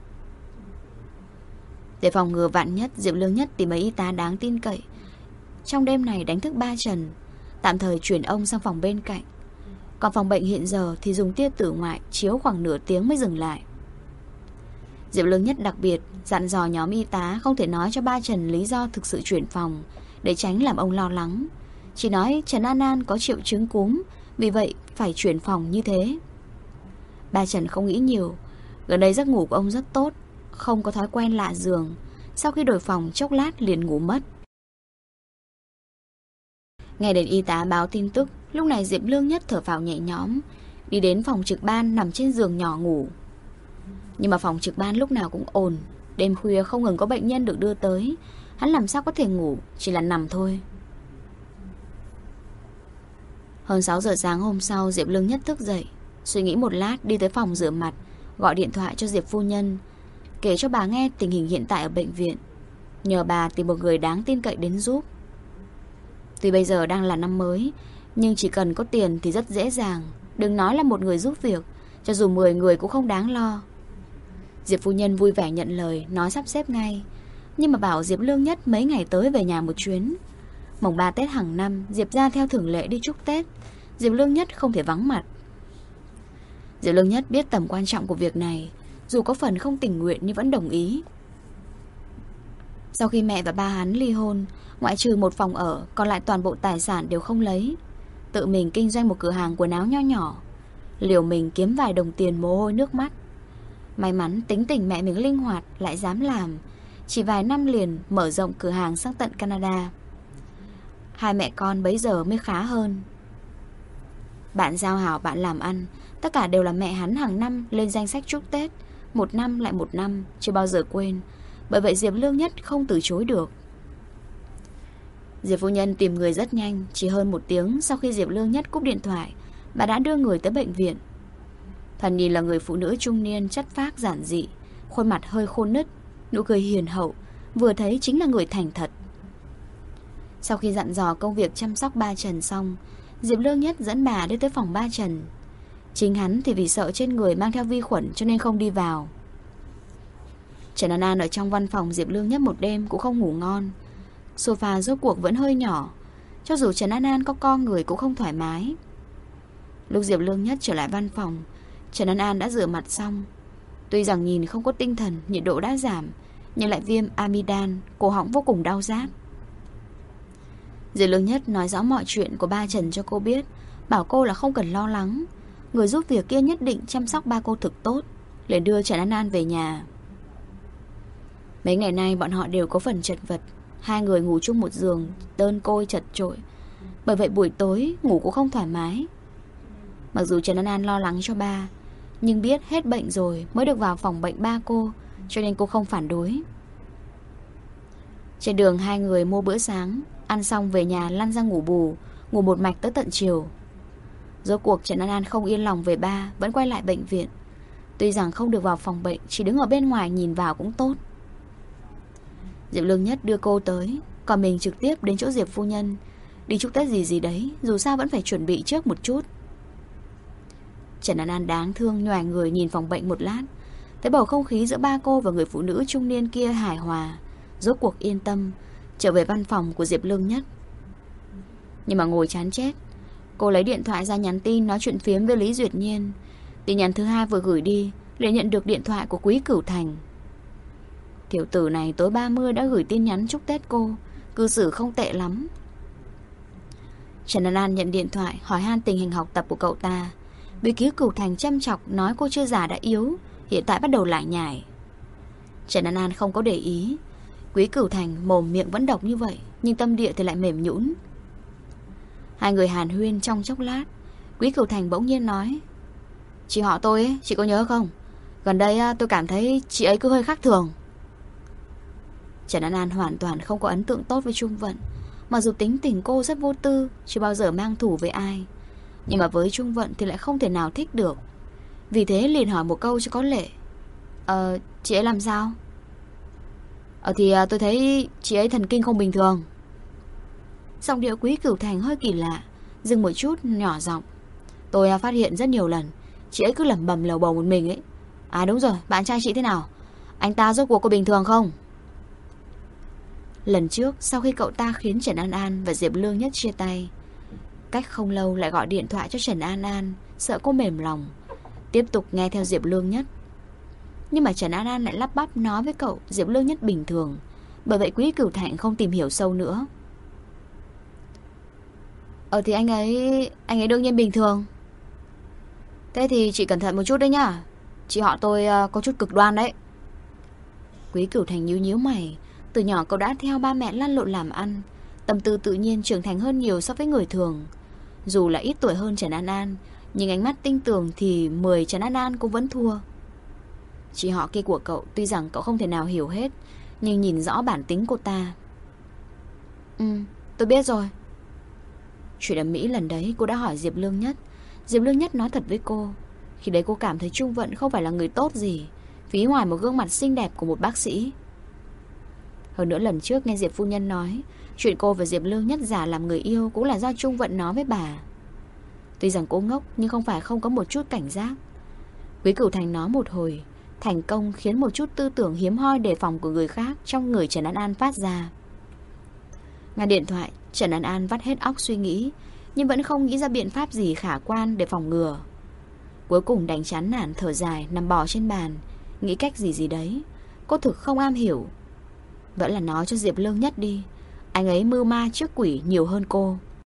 [SPEAKER 1] Để phòng ngừa vạn nhất, Diệp Lương Nhất tìm mấy y tá đáng tin cậy. Trong đêm này đánh thức ba Trần, tạm thời chuyển ông sang phòng bên cạnh. Còn phòng bệnh hiện giờ thì dùng tia tử ngoại chiếu khoảng nửa tiếng mới dừng lại. Diệp Lương Nhất đặc biệt dặn dò nhóm y tá không thể nói cho ba Trần lý do thực sự chuyển phòng, để tránh làm ông lo lắng. Chỉ nói Trần An An có triệu chứng cúm, vì vậy phải chuyển phòng như thế. Ba Trần không nghĩ nhiều. Gần đây giấc ngủ của ông rất tốt, không có thói quen lạ giường. Sau khi đổi phòng chốc lát liền ngủ mất. Nghe đến y tá báo tin tức, lúc này Diệp Lương Nhất thở phào nhẹ nhõm, đi đến phòng trực ban nằm trên giường nhỏ ngủ. Nhưng mà phòng trực ban lúc nào cũng ồn. Đêm khuya không ngừng có bệnh nhân được đưa tới. Hắn làm sao có thể ngủ, chỉ là nằm thôi. Hơn 6 giờ sáng hôm sau, Diệp Lương Nhất thức dậy, suy nghĩ một lát đi tới phòng rửa mặt, gọi điện thoại cho Diệp phu nhân, kể cho bà nghe tình hình hiện tại ở bệnh viện, nhờ bà tìm một người đáng tin cậy đến giúp. Tuy bây giờ đang là năm mới, nhưng chỉ cần có tiền thì rất dễ dàng. Đừng nói là một người giúp việc, cho dù 10 người cũng không đáng lo. Diệp phu nhân vui vẻ nhận lời, nói sắp xếp ngay. Nhưng mà bảo Diệp Lương Nhất mấy ngày tới về nhà một chuyến. Mồng 3 Tết hàng năm, Diệp ra theo thường lệ đi chúc Tết. Diệp Lương Nhất không thể vắng mặt. Diệp Lương Nhất biết tầm quan trọng của việc này, dù có phần không tình nguyện nhưng vẫn đồng ý. Sau khi mẹ và ba hắn ly hôn, ngoại trừ một phòng ở, còn lại toàn bộ tài sản đều không lấy. Tự mình kinh doanh một cửa hàng quần áo nho nhỏ, liều mình kiếm vài đồng tiền mồ hôi nước mắt. May mắn tính tình mẹ mình linh hoạt, lại dám làm. Chỉ vài năm liền mở rộng cửa hàng sang tận Canada. Hai mẹ con bấy giờ mới khá hơn. Bạn giao hảo, bạn làm ăn, tất cả đều là mẹ hắn hàng năm lên danh sách chúc Tết. Một năm lại một năm, chưa bao giờ quên. Bởi vậy Diệp Lương Nhất không từ chối được. Diệp phu nhân tìm người rất nhanh. Chỉ hơn 1 tiếng sau khi Diệp Lương Nhất cúp điện thoại, bà đã đưa người tới bệnh viện. Thần nhìn là người phụ nữ trung niên chất phác giản dị, khuôn mặt hơi khô nứt, nụ cười hiền hậu, vừa thấy chính là người thành thật. Sau khi dặn dò công việc chăm sóc ba Trần xong, Diệp Lương Nhất dẫn bà đi tới phòng ba Trần. Chính hắn thì vì sợ trên người mang theo vi khuẩn cho nên không đi vào. Trần An An ở trong văn phòng Diệp Lương Nhất một đêm cũng không ngủ ngon. Sofa rốt cuộc vẫn hơi nhỏ, cho dù Trần An An có co người cũng không thoải mái. Lúc Diệp Lương Nhất trở lại văn phòng, Trần An An đã rửa mặt xong. Tuy rằng nhìn không có tinh thần, nhiệt độ đã giảm, nhưng lại viêm amidan, cổ họng vô cùng đau rát. Diệp Lương Nhất nói rõ mọi chuyện của ba Trần cho cô biết, bảo cô là không cần lo lắng. Người giúp việc kia nhất định chăm sóc ba cô thực tốt, liền đưa Trần An An về nhà. Mấy ngày nay bọn họ đều có phần chật vật. Hai người ngủ chung một giường, đơn côi chật chội. Bởi vậy buổi tối ngủ cũng không thoải mái. Mặc dù Trần An An lo lắng cho ba, nhưng biết hết bệnh rồi mới được vào phòng bệnh ba cô, cho nên cô không phản đối. Trên đường hai người mua bữa sáng, ăn xong về nhà lăn ra ngủ bù, ngủ một mạch tới tận chiều. Rốt cuộc Trần An An không yên lòng về ba, vẫn quay lại bệnh viện. Tuy rằng không được vào phòng bệnh, chỉ đứng ở bên ngoài nhìn vào cũng tốt. Diệp Lương Nhất đưa cô tới, còn mình trực tiếp đến chỗ Diệp phu nhân. Đi chúc Tết gì gì đấy, dù sao vẫn phải chuẩn bị trước một chút. Trần An An đáng thương nhòe người nhìn phòng bệnh một lát, thấy bầu không khí giữa ba cô và người phụ nữ trung niên kia hài hòa, rốt cuộc yên tâm trở về văn phòng của Diệp Lương Nhất. Nhưng mà ngồi chán chết, cô lấy điện thoại ra nhắn tin nói chuyện phiếm với Lý Duyệt Nhiên. Tin nhắn thứ hai vừa gửi đi liền nhận được điện thoại của Quý Cửu Thành. Tiểu tử này tối 30 đã gửi tin nhắn chúc Tết cô, cư xử không tệ lắm. Trần An An nhận điện thoại hỏi han tình hình học tập của cậu ta. Vì Quý Cửu Thành chăm chọc nói cô chưa già đã yếu, hiện tại bắt đầu lại nhải. Trần An An không có để ý. Quý Cửu Thành mồm miệng vẫn độc như vậy, nhưng tâm địa thì lại mềm nhũn. Hai người hàn huyên trong chốc lát, Quý Cửu Thành bỗng nhiên nói: Chị họ tôi ấy, chị có nhớ không? Gần đây tôi cảm thấy chị ấy cứ hơi khác thường. Trần An An hoàn toàn không có ấn tượng tốt với Trung Vận. Mặc dù tính tình cô rất vô tư, chưa bao giờ mang thù với ai, nhưng mà với Trung Vận thì lại không thể nào thích được. Vì thế liền hỏi một câu cho có lệ: chị ấy làm sao? Thì tôi thấy chị ấy thần kinh không bình thường. Giọng điệu Quý Cửu Thành hơi kỳ lạ, dừng một chút nhỏ giọng: Tôi phát hiện rất nhiều lần chị ấy cứ lẩm bẩm lầu bầu một mình ấy. À đúng rồi, bạn trai chị thế nào? Anh ta rốt cuộc có bình thường không? Lần trước sau khi cậu ta khiến Trần An An và Diệp Lương Nhất chia tay, cách không lâu lại gọi điện thoại cho Trần An An, sợ cô mềm lòng, tiếp tục nghe theo Diệp Lương Nhất. Nhưng mà Trần An An lại lắp bắp nói với cậu Diệp Lương Nhất bình thường. Bởi vậy Quý Cửu Thành không tìm hiểu sâu nữa. Thì anh ấy đương nhiên bình thường. Thế thì chị cẩn thận một chút đấy nhá. Chị họ tôi có chút cực đoan đấy. Quý Cửu Thành nhíu nhíu mày. Từ nhỏ cậu đã theo ba mẹ lăn lộn làm ăn, tâm tư tự nhiên trưởng thành hơn nhiều so với người thường. Dù là ít tuổi hơn Trần An An, nhưng ánh mắt tinh tường thì 10 Trần An An cũng vẫn thua. Chị họ kia của cậu tuy rằng cậu không thể nào hiểu hết, nhưng nhìn rõ bản tính cô ta. Tôi biết rồi. Chuyện ở Mỹ lần đấy cô đã hỏi Diệp Lương Nhất. Diệp Lương Nhất nói thật với cô. Khi đấy cô cảm thấy Trung Vận không phải là người tốt gì, phí hoài một gương mặt xinh đẹp của một bác sĩ. Hơn nữa lần trước nghe Diệp phu nhân nói, chuyện cô và Diệp Lương Nhất giả làm người yêu cũng là do Trung Vận nói với bà. Tuy rằng cô ngốc nhưng không phải không có một chút cảnh giác. Quý Cửu Thành nói một hồi, thành công khiến một chút tư tưởng hiếm hoi đề phòng của người khác trong người Trần An An phát ra. Nghe điện thoại, Trần An An vắt hết óc suy nghĩ, nhưng vẫn không nghĩ ra biện pháp gì khả quan để phòng ngừa. Cuối cùng đành chán nản thở dài, nằm bò trên bàn, nghĩ cách gì đấy. Cô thực không am hiểu. Vẫn là nói cho Diệp Lương Nhất đi, anh ấy mưu ma trước quỷ nhiều hơn cô.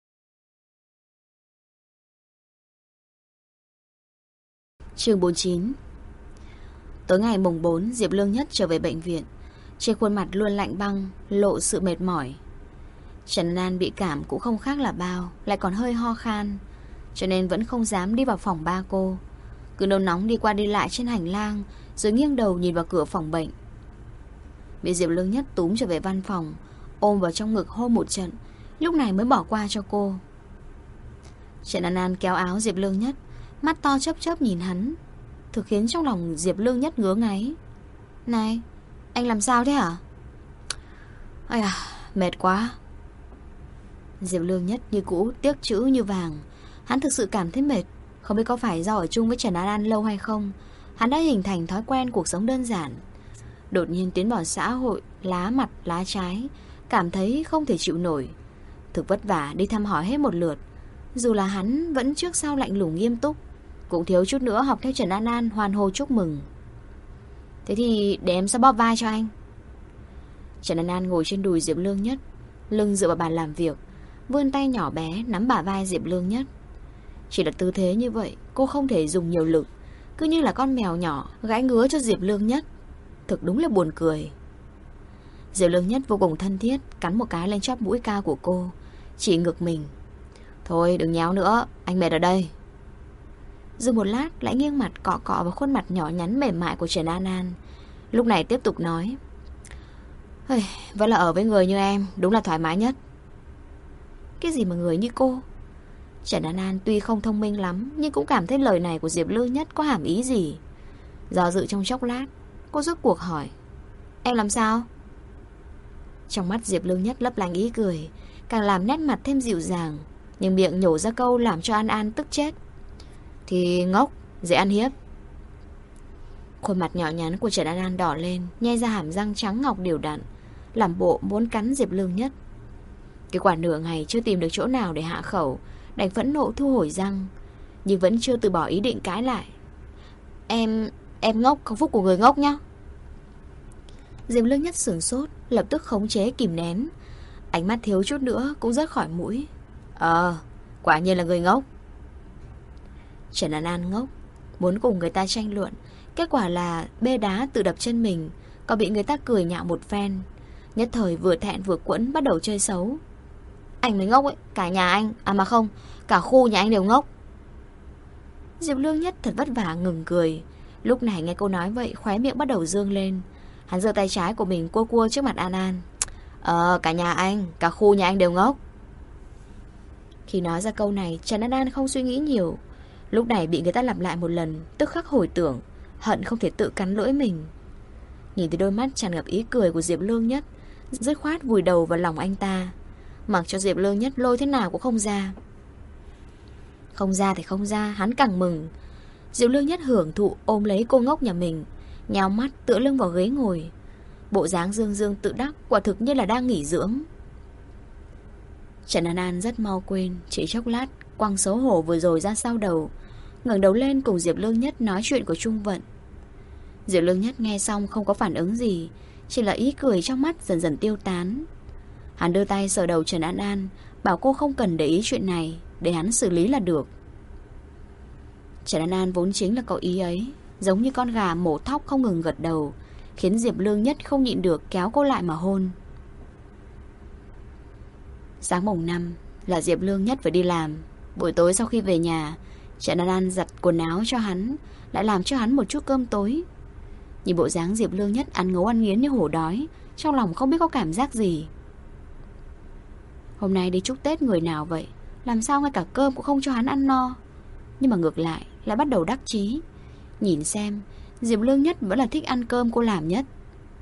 [SPEAKER 1] Chương 49. Tối ngày mùng 4, Diệp Lương Nhất trở về bệnh viện. Trên khuôn mặt luôn lạnh băng, lộ sự mệt mỏi. Trần An An bị cảm cũng không khác là bao, lại còn hơi ho khan, cho nên vẫn không dám đi vào phòng ba cô. Cứ nôn nóng đi qua đi lại trên hành lang, rồi nghiêng đầu nhìn vào cửa phòng bệnh. Bị Diệp Lương Nhất túm trở về văn phòng, ôm vào trong ngực hôn một trận, lúc này mới bỏ qua cho cô. Trần An An kéo áo Diệp Lương Nhất, mắt to chớp chớp nhìn hắn, thực khiến trong lòng Diệp Lương Nhất ngứa ngáy. Này, anh làm sao thế hả? Ây à, mệt quá. Diệp Lương Nhất như cũ tiếc chữ như vàng. Hắn thực sự cảm thấy mệt. Không biết có phải do ở chung với Trần An An lâu hay không, hắn đã hình thành thói quen cuộc sống đơn giản. Đột nhiên tiến vào xã hội, lá mặt lá trái, cảm thấy không thể chịu nổi. Thực vất vả đi thăm hỏi hết một lượt. Dù là hắn vẫn trước sau lạnh lùng nghiêm túc, cũng thiếu chút nữa học theo Trần An An hoan hô chúc mừng. Thế thì để em xoa bóp vai cho anh. Trần An An ngồi trên đùi Diệp Lương Nhất, lưng dựa vào bàn làm việc, vươn tay nhỏ bé nắm bả vai Diệp Lương Nhất. Chỉ là tư thế như vậy, cô không thể dùng nhiều lực, cứ như là con mèo nhỏ gãi ngứa cho Diệp Lương Nhất. Thực đúng là buồn cười. Diệp Lương Nhất vô cùng thân thiết, cắn một cái lên chóp mũi cao của cô, chỉ ngực mình. Thôi đừng nhéo nữa, anh mệt ở đây. Dừng một lát lại nghiêng mặt cọ cọ vào khuôn mặt nhỏ nhắn mềm mại của Trần An An. Lúc này tiếp tục nói: vẫn là ở với người như em đúng là thoải mái nhất. Cái gì mà người như cô? Trần An An tuy không thông minh lắm, nhưng cũng cảm thấy lời này của Diệp Lương Nhất có hàm ý gì. Do dự trong chốc lát, cô rốt cuộc hỏi: Em làm sao? Trong mắt Diệp Lương Nhất lấp lánh ý cười, càng làm nét mặt thêm dịu dàng, nhưng miệng nhổ ra câu làm cho An An tức chết: Thì ngốc, dễ ăn hiếp. Khuôn mặt nhỏ nhắn của Trần An An đỏ lên, nhe ra hàm răng trắng ngọc đều đặn, làm bộ muốn cắn Diệp Lương Nhất. Cái quả nửa ngày chưa tìm được chỗ nào để hạ khẩu, đành phẫn nộ thu hồi răng, nhưng vẫn chưa từ bỏ ý định cãi lại. Em ngốc không phúc của người ngốc nhá. Diệp Lương Nhất sửng sốt, lập tức khống chế kìm nén, ánh mắt thiếu chút nữa cũng rớt khỏi mũi. Quả nhiên là người ngốc. Trần An An ngốc, muốn cùng người ta tranh luận, kết quả là bê đá tự đập chân mình, còn bị người ta cười nhạo một phen. Nhất thời vừa thẹn vừa quẫn, bắt đầu chơi xấu. Anh mới ngốc ấy, cả nhà anh, mà không, cả khu nhà anh đều ngốc. Diệp Lương Nhất thật vất vả ngừng cười. Lúc này nghe cô nói vậy, khóe miệng bắt đầu dương lên. Hắn giơ tay trái của mình cua cua trước mặt An An. Cả nhà anh, cả khu nhà anh đều ngốc. Khi nói ra câu này, Trần An An không suy nghĩ nhiều. Lúc này bị người ta lặp lại một lần, tức khắc hồi tưởng, hận không thể tự cắn lưỡi mình. Nhìn thấy đôi mắt tràn ngập ý cười của Diệp Lương Nhất, dứt khoát vùi đầu vào lòng anh ta, mặc cho Diệp Lương Nhất lôi thế nào cũng không ra. Không ra thì không ra, hắn càng mừng. Diệp Lương Nhất hưởng thụ ôm lấy cô ngốc nhà mình, nhào mắt tựa lưng vào ghế ngồi, bộ dáng dương dương tự đắc, quả thực như là đang nghỉ dưỡng. Trần An An rất mau quên, chỉ chốc lát quăng xấu hổ vừa rồi ra sau đầu, ngẩng đầu lên cùng Diệp Lương Nhất nói chuyện của Trung Vận. Diệp Lương Nhất nghe xong không có phản ứng gì, chỉ là ý cười trong mắt dần dần tiêu tán. Hắn đưa tay sờ đầu Trần An An, bảo cô không cần để ý chuyện này, để hắn xử lý là được. Trần An An vốn chính là có ý ấy, giống như con gà mổ thóc không ngừng gật đầu, khiến Diệp Lương Nhất không nhịn được kéo cô lại mà hôn. Sáng mùng 5 là Diệp Lương Nhất phải đi làm. Buổi tối sau khi về nhà, Trần An An giặt quần áo cho hắn, lại làm cho hắn một chút cơm tối. Nhìn bộ dáng Diệp Lương Nhất ăn ngấu ăn nghiến như hổ đói, trong lòng không biết có cảm giác gì. Hôm nay đi chúc Tết người nào vậy? Làm sao ngay cả cơm cũng không cho hắn ăn no? Nhưng mà ngược lại bắt đầu đắc chí. Nhìn xem, Diệp Lương Nhất vẫn là thích ăn cơm cô làm nhất.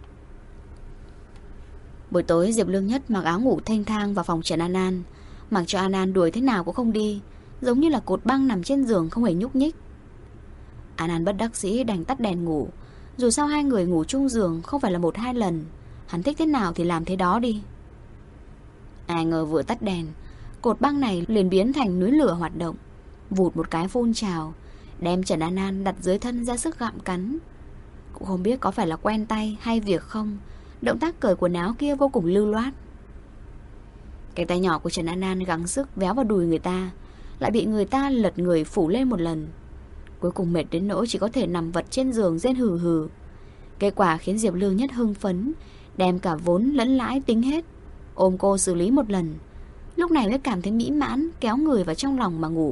[SPEAKER 1] Buổi tối Diệp Lương Nhất mặc áo ngủ thênh thang vào phòng Trần An An, mặc cho An An đuổi thế nào cũng không đi, giống như là cột băng nằm trên giường không hề nhúc nhích. An An bất đắc dĩ đành tắt đèn ngủ. Dù sao hai người ngủ chung giường không phải là 1-2 lần, hắn thích thế nào thì làm thế đó đi. Ai ngờ vừa tắt đèn, cột băng này liền biến thành núi lửa hoạt động, vụt một cái phun trào, đem Trần An An đặt dưới thân ra sức gặm cắn. Cũng không biết có phải là quen tay hay việc không, động tác cởi quần áo kia vô cùng lưu loát. Cái tay nhỏ của Trần An An gắng sức véo vào đùi người ta, lại bị người ta lật người phủ lên một lần. Cuối cùng mệt đến nỗi chỉ có thể nằm vật trên giường rên hừ hừ. Kết quả khiến Diệp Lương Nhất hưng phấn, đem cả vốn lẫn lãi tính hết, ôm cô xử lý một lần. Lúc này mới cảm thấy mỹ mãn, kéo người vào trong lòng mà ngủ.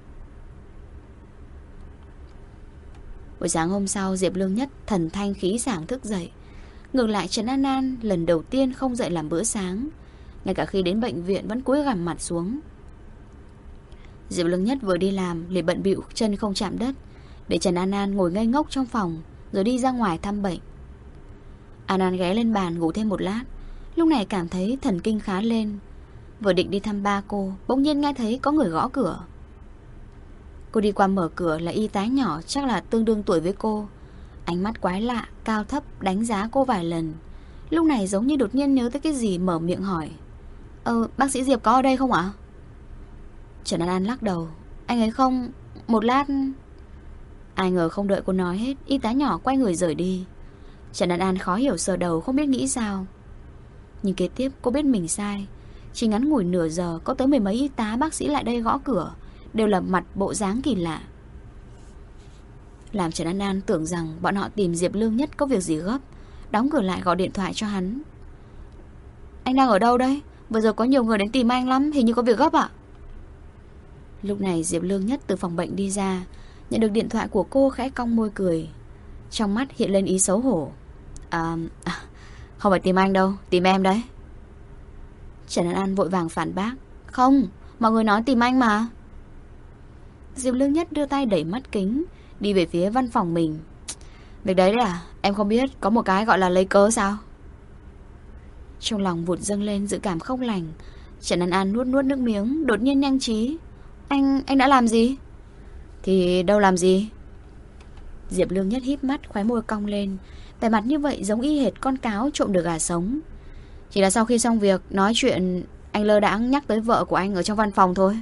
[SPEAKER 1] Buổi sáng hôm sau, Diệp Lương Nhất thần thanh khí sảng thức dậy. Ngược lại Trần An An lần đầu tiên không dậy làm bữa sáng, ngay cả khi đến bệnh viện vẫn cúi gằm mặt xuống. Diệp Lương Nhất vừa đi làm liền bận bịu chân không chạm đất, để Trần An An ngồi ngây ngốc trong phòng, rồi đi ra ngoài thăm bệnh. An An ghé lên bàn ngủ thêm một lát, lúc này cảm thấy thần kinh khá lên. Vừa định đi thăm ba cô, bỗng nhiên nghe thấy có người gõ cửa. Cô đi qua mở cửa là y tá nhỏ, chắc là tương đương tuổi với cô. Ánh mắt quái lạ, cao thấp đánh giá cô vài lần. Lúc này giống như đột nhiên nhớ tới cái gì, mở miệng hỏi: Bác sĩ Diệp có ở đây không ạ? Trần An An lắc đầu: Anh ấy không, một lát. Ai ngờ không đợi cô nói hết, y tá nhỏ quay người rời đi. Trần An An khó hiểu sờ đầu không biết nghĩ sao. Nhưng kế tiếp cô biết mình sai. Chỉ ngắn ngủi nửa giờ có tới 10 mấy y tá bác sĩ lại đây gõ cửa, đều là mặt bộ dáng kỳ lạ, làm Trần An An tưởng rằng bọn họ tìm Diệp Lương Nhất có việc gì gấp, đóng cửa lại gọi điện thoại cho hắn. Anh đang ở đâu đây? Vừa rồi có nhiều người đến tìm anh lắm, hình như có việc gấp ạ. Lúc này Diệp Lương Nhất từ phòng bệnh đi ra, nhận được điện thoại của cô khẽ cong môi cười, trong mắt hiện lên ý xấu hổ. Không phải tìm anh đâu, tìm em đấy. Trần An An vội vàng phản bác. Không, mọi người nói tìm anh mà. Diệp Lương Nhất đưa tay đẩy mắt kính, đi về phía văn phòng mình. Việc đấy à? Em không biết có một cái gọi là lấy cớ sao? Trong lòng vụt dâng lên dự cảm không lành. Trần An An nuốt nuốt nước miếng, đột nhiên nhanh trí. Anh đã làm gì? Thì đâu làm gì? Diệp Lương Nhất híp mắt, khóe môi cong lên, vẻ mặt như vậy giống y hệt con cáo trộm được gà sống. Chỉ là sau khi xong việc nói chuyện, anh lơ đãng nhắc tới vợ của anh ở trong văn phòng thôi.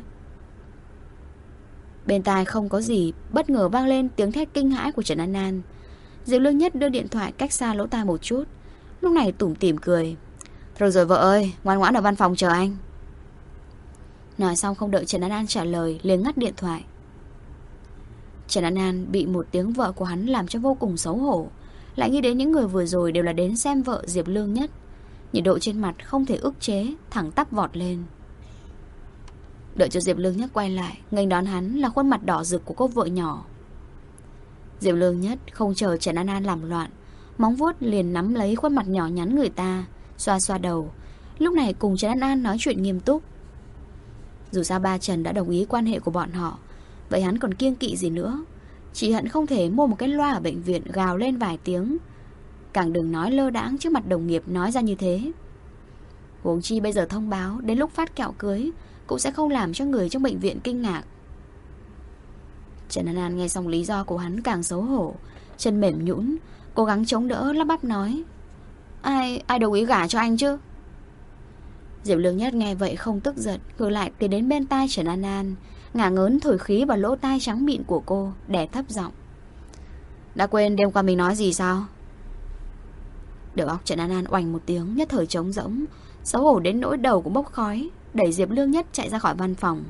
[SPEAKER 1] Bên tai không có gì, bất ngờ vang lên tiếng thét kinh hãi của Trần An An. Diệp Lương Nhất đưa điện thoại cách xa lỗ tai một chút, lúc này tủm tỉm cười. Thôi rồi vợ ơi, ngoan ngoãn ở văn phòng chờ anh. Nói xong không đợi Trần An An trả lời, liền ngắt điện thoại. Trần An An bị một tiếng vợ của hắn làm cho vô cùng xấu hổ, lại nghĩ đến những người vừa rồi đều là đến xem vợ Diệp Lương Nhất. Nhiệt độ trên mặt không thể ức chế, thẳng tắp vọt lên. Đợi cho Diệp Lương Nhất quay lại, nghênh đón hắn là khuôn mặt đỏ rực của cô vợ nhỏ. Diệp Lương Nhất không chờ Trần An An làm loạn, móng vuốt liền nắm lấy khuôn mặt nhỏ nhắn người ta, xoa xoa đầu. Lúc này cùng Trần An An nói chuyện nghiêm túc. Dù sao ba Trần đã đồng ý quan hệ của bọn họ, vậy hắn còn kiêng kỵ gì nữa. Chỉ hận không thể mua một cái loa ở bệnh viện gào lên vài tiếng, càng đừng nói lơ đãng trước mặt đồng nghiệp nói ra như thế. Huống chi bây giờ thông báo, đến lúc phát kẹo cưới cũng sẽ không làm cho người trong bệnh viện kinh ngạc. Trần An An nghe xong lý do của hắn càng xấu hổ, chân mềm nhũn, cố gắng chống đỡ, lắp bắp nói. Ai đồng ý gả cho anh chứ? Diệp Lương Nhất nghe vậy không tức giận, ngược lại tiến đến bên tai Trần An An, ngả ngớn thổi khí vào lỗ tai trắng mịn của cô, đè thấp giọng. Đã quên đêm qua mình nói gì sao? Đầu óc Trần An An oành một tiếng, nhất thời trống rỗng, xấu hổ đến nỗi đầu cũng bốc khói, đẩy Diệp Lương Nhất chạy ra khỏi văn phòng.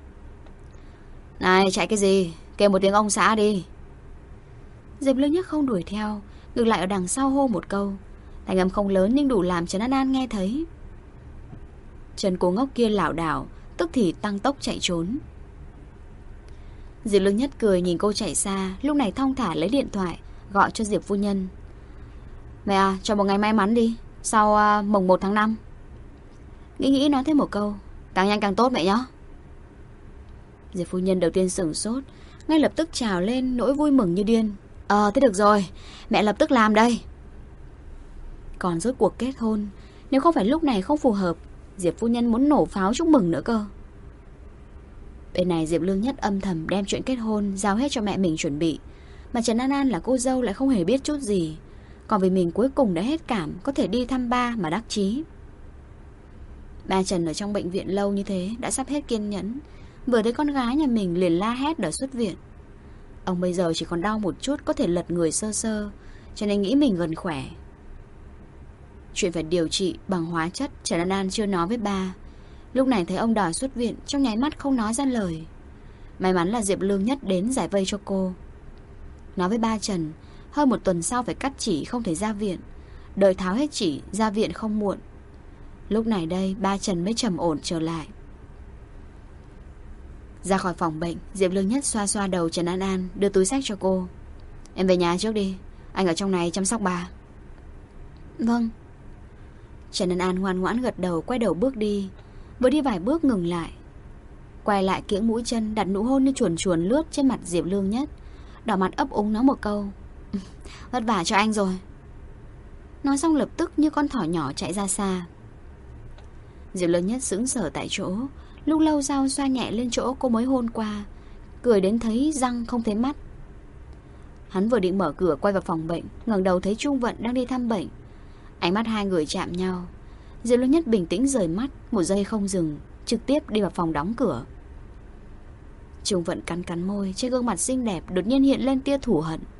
[SPEAKER 1] Này, chạy cái gì? Kêu một tiếng ông xã đi. Diệp Lương Nhất không đuổi theo, ngược lại ở đằng sau hô một câu, thanh âm không lớn nhưng đủ làm Trần An An nghe thấy. Trần cô ngốc kia lảo đảo, tức thì tăng tốc chạy trốn. Diệp Lương Nhất cười nhìn cô chạy xa, lúc này thong thả lấy điện thoại, gọi cho Diệp phu nhân. Mẹ à, cho một ngày may mắn đi, sau mùng 1 tháng 5. Nghĩ nói thêm một câu, càng nhanh càng tốt mẹ nhé. Diệp phu nhân đầu tiên sửng sốt, ngay lập tức trào lên nỗi vui mừng như điên. Thế được rồi, mẹ lập tức làm đây. Còn rốt cuộc kết hôn, nếu không phải lúc này không phù hợp, Diệp phu nhân muốn nổ pháo chúc mừng nữa cơ. Bên này Diệp Lương Nhất âm thầm đem chuyện kết hôn giao hết cho mẹ mình chuẩn bị, mà Trần An An là cô dâu lại không hề biết chút gì. Còn vì mình cuối cùng đã hết cảm, có thể đi thăm ba mà đắc chí. Ba Trần ở trong bệnh viện lâu như thế đã sắp hết kiên nhẫn, vừa thấy con gái nhà mình liền la hét đòi xuất viện. Ông bây giờ chỉ còn đau một chút có thể lật người sơ sơ, cho nên nghĩ mình gần khỏe. Chuyện phải điều trị bằng hóa chất Trần An An chưa nói với ba. Lúc này thấy ông đòi xuất viện, trong nháy mắt không nói ra lời. May mắn là Diệp Lương Nhất đến giải vây cho cô. Nói với ba Trần, hơn một tuần sau phải cắt chỉ không thể ra viện, đợi tháo hết chỉ ra viện không muộn. Lúc này đây ba Trần mới trầm ổn trở lại. Ra khỏi phòng bệnh, Diệp Lương Nhất xoa xoa đầu Trần An An, đưa túi xách cho cô. Em về nhà trước đi, anh ở trong này chăm sóc bà. Vâng. Trần An An ngoan ngoãn gật đầu, quay đầu bước đi. Vừa đi vài bước ngừng lại, quay lại kiễng mũi chân, đặt nụ hôn như chuồn chuồn lướt trên mặt Diệp Lương Nhất, đỏ mặt ấp úng nói một câu. Vất vả cho anh rồi. Nói xong lập tức như con thỏ nhỏ chạy ra xa. Diệp Lương Nhất sững sờ tại chỗ, lúc lâu sau xoa nhẹ lên chỗ cô mới hôn qua, cười đến thấy răng không thấy mắt. Hắn vừa định mở cửa quay vào phòng bệnh, ngẩng đầu thấy Trung Vận đang đi thăm bệnh. Ánh mắt hai người chạm nhau. Diệp Lương Nhất bình tĩnh rời mắt, một giây không dừng, trực tiếp đi vào phòng đóng cửa. Trung Vận cắn cắn môi, trên gương mặt xinh đẹp đột nhiên hiện lên tia thù hận.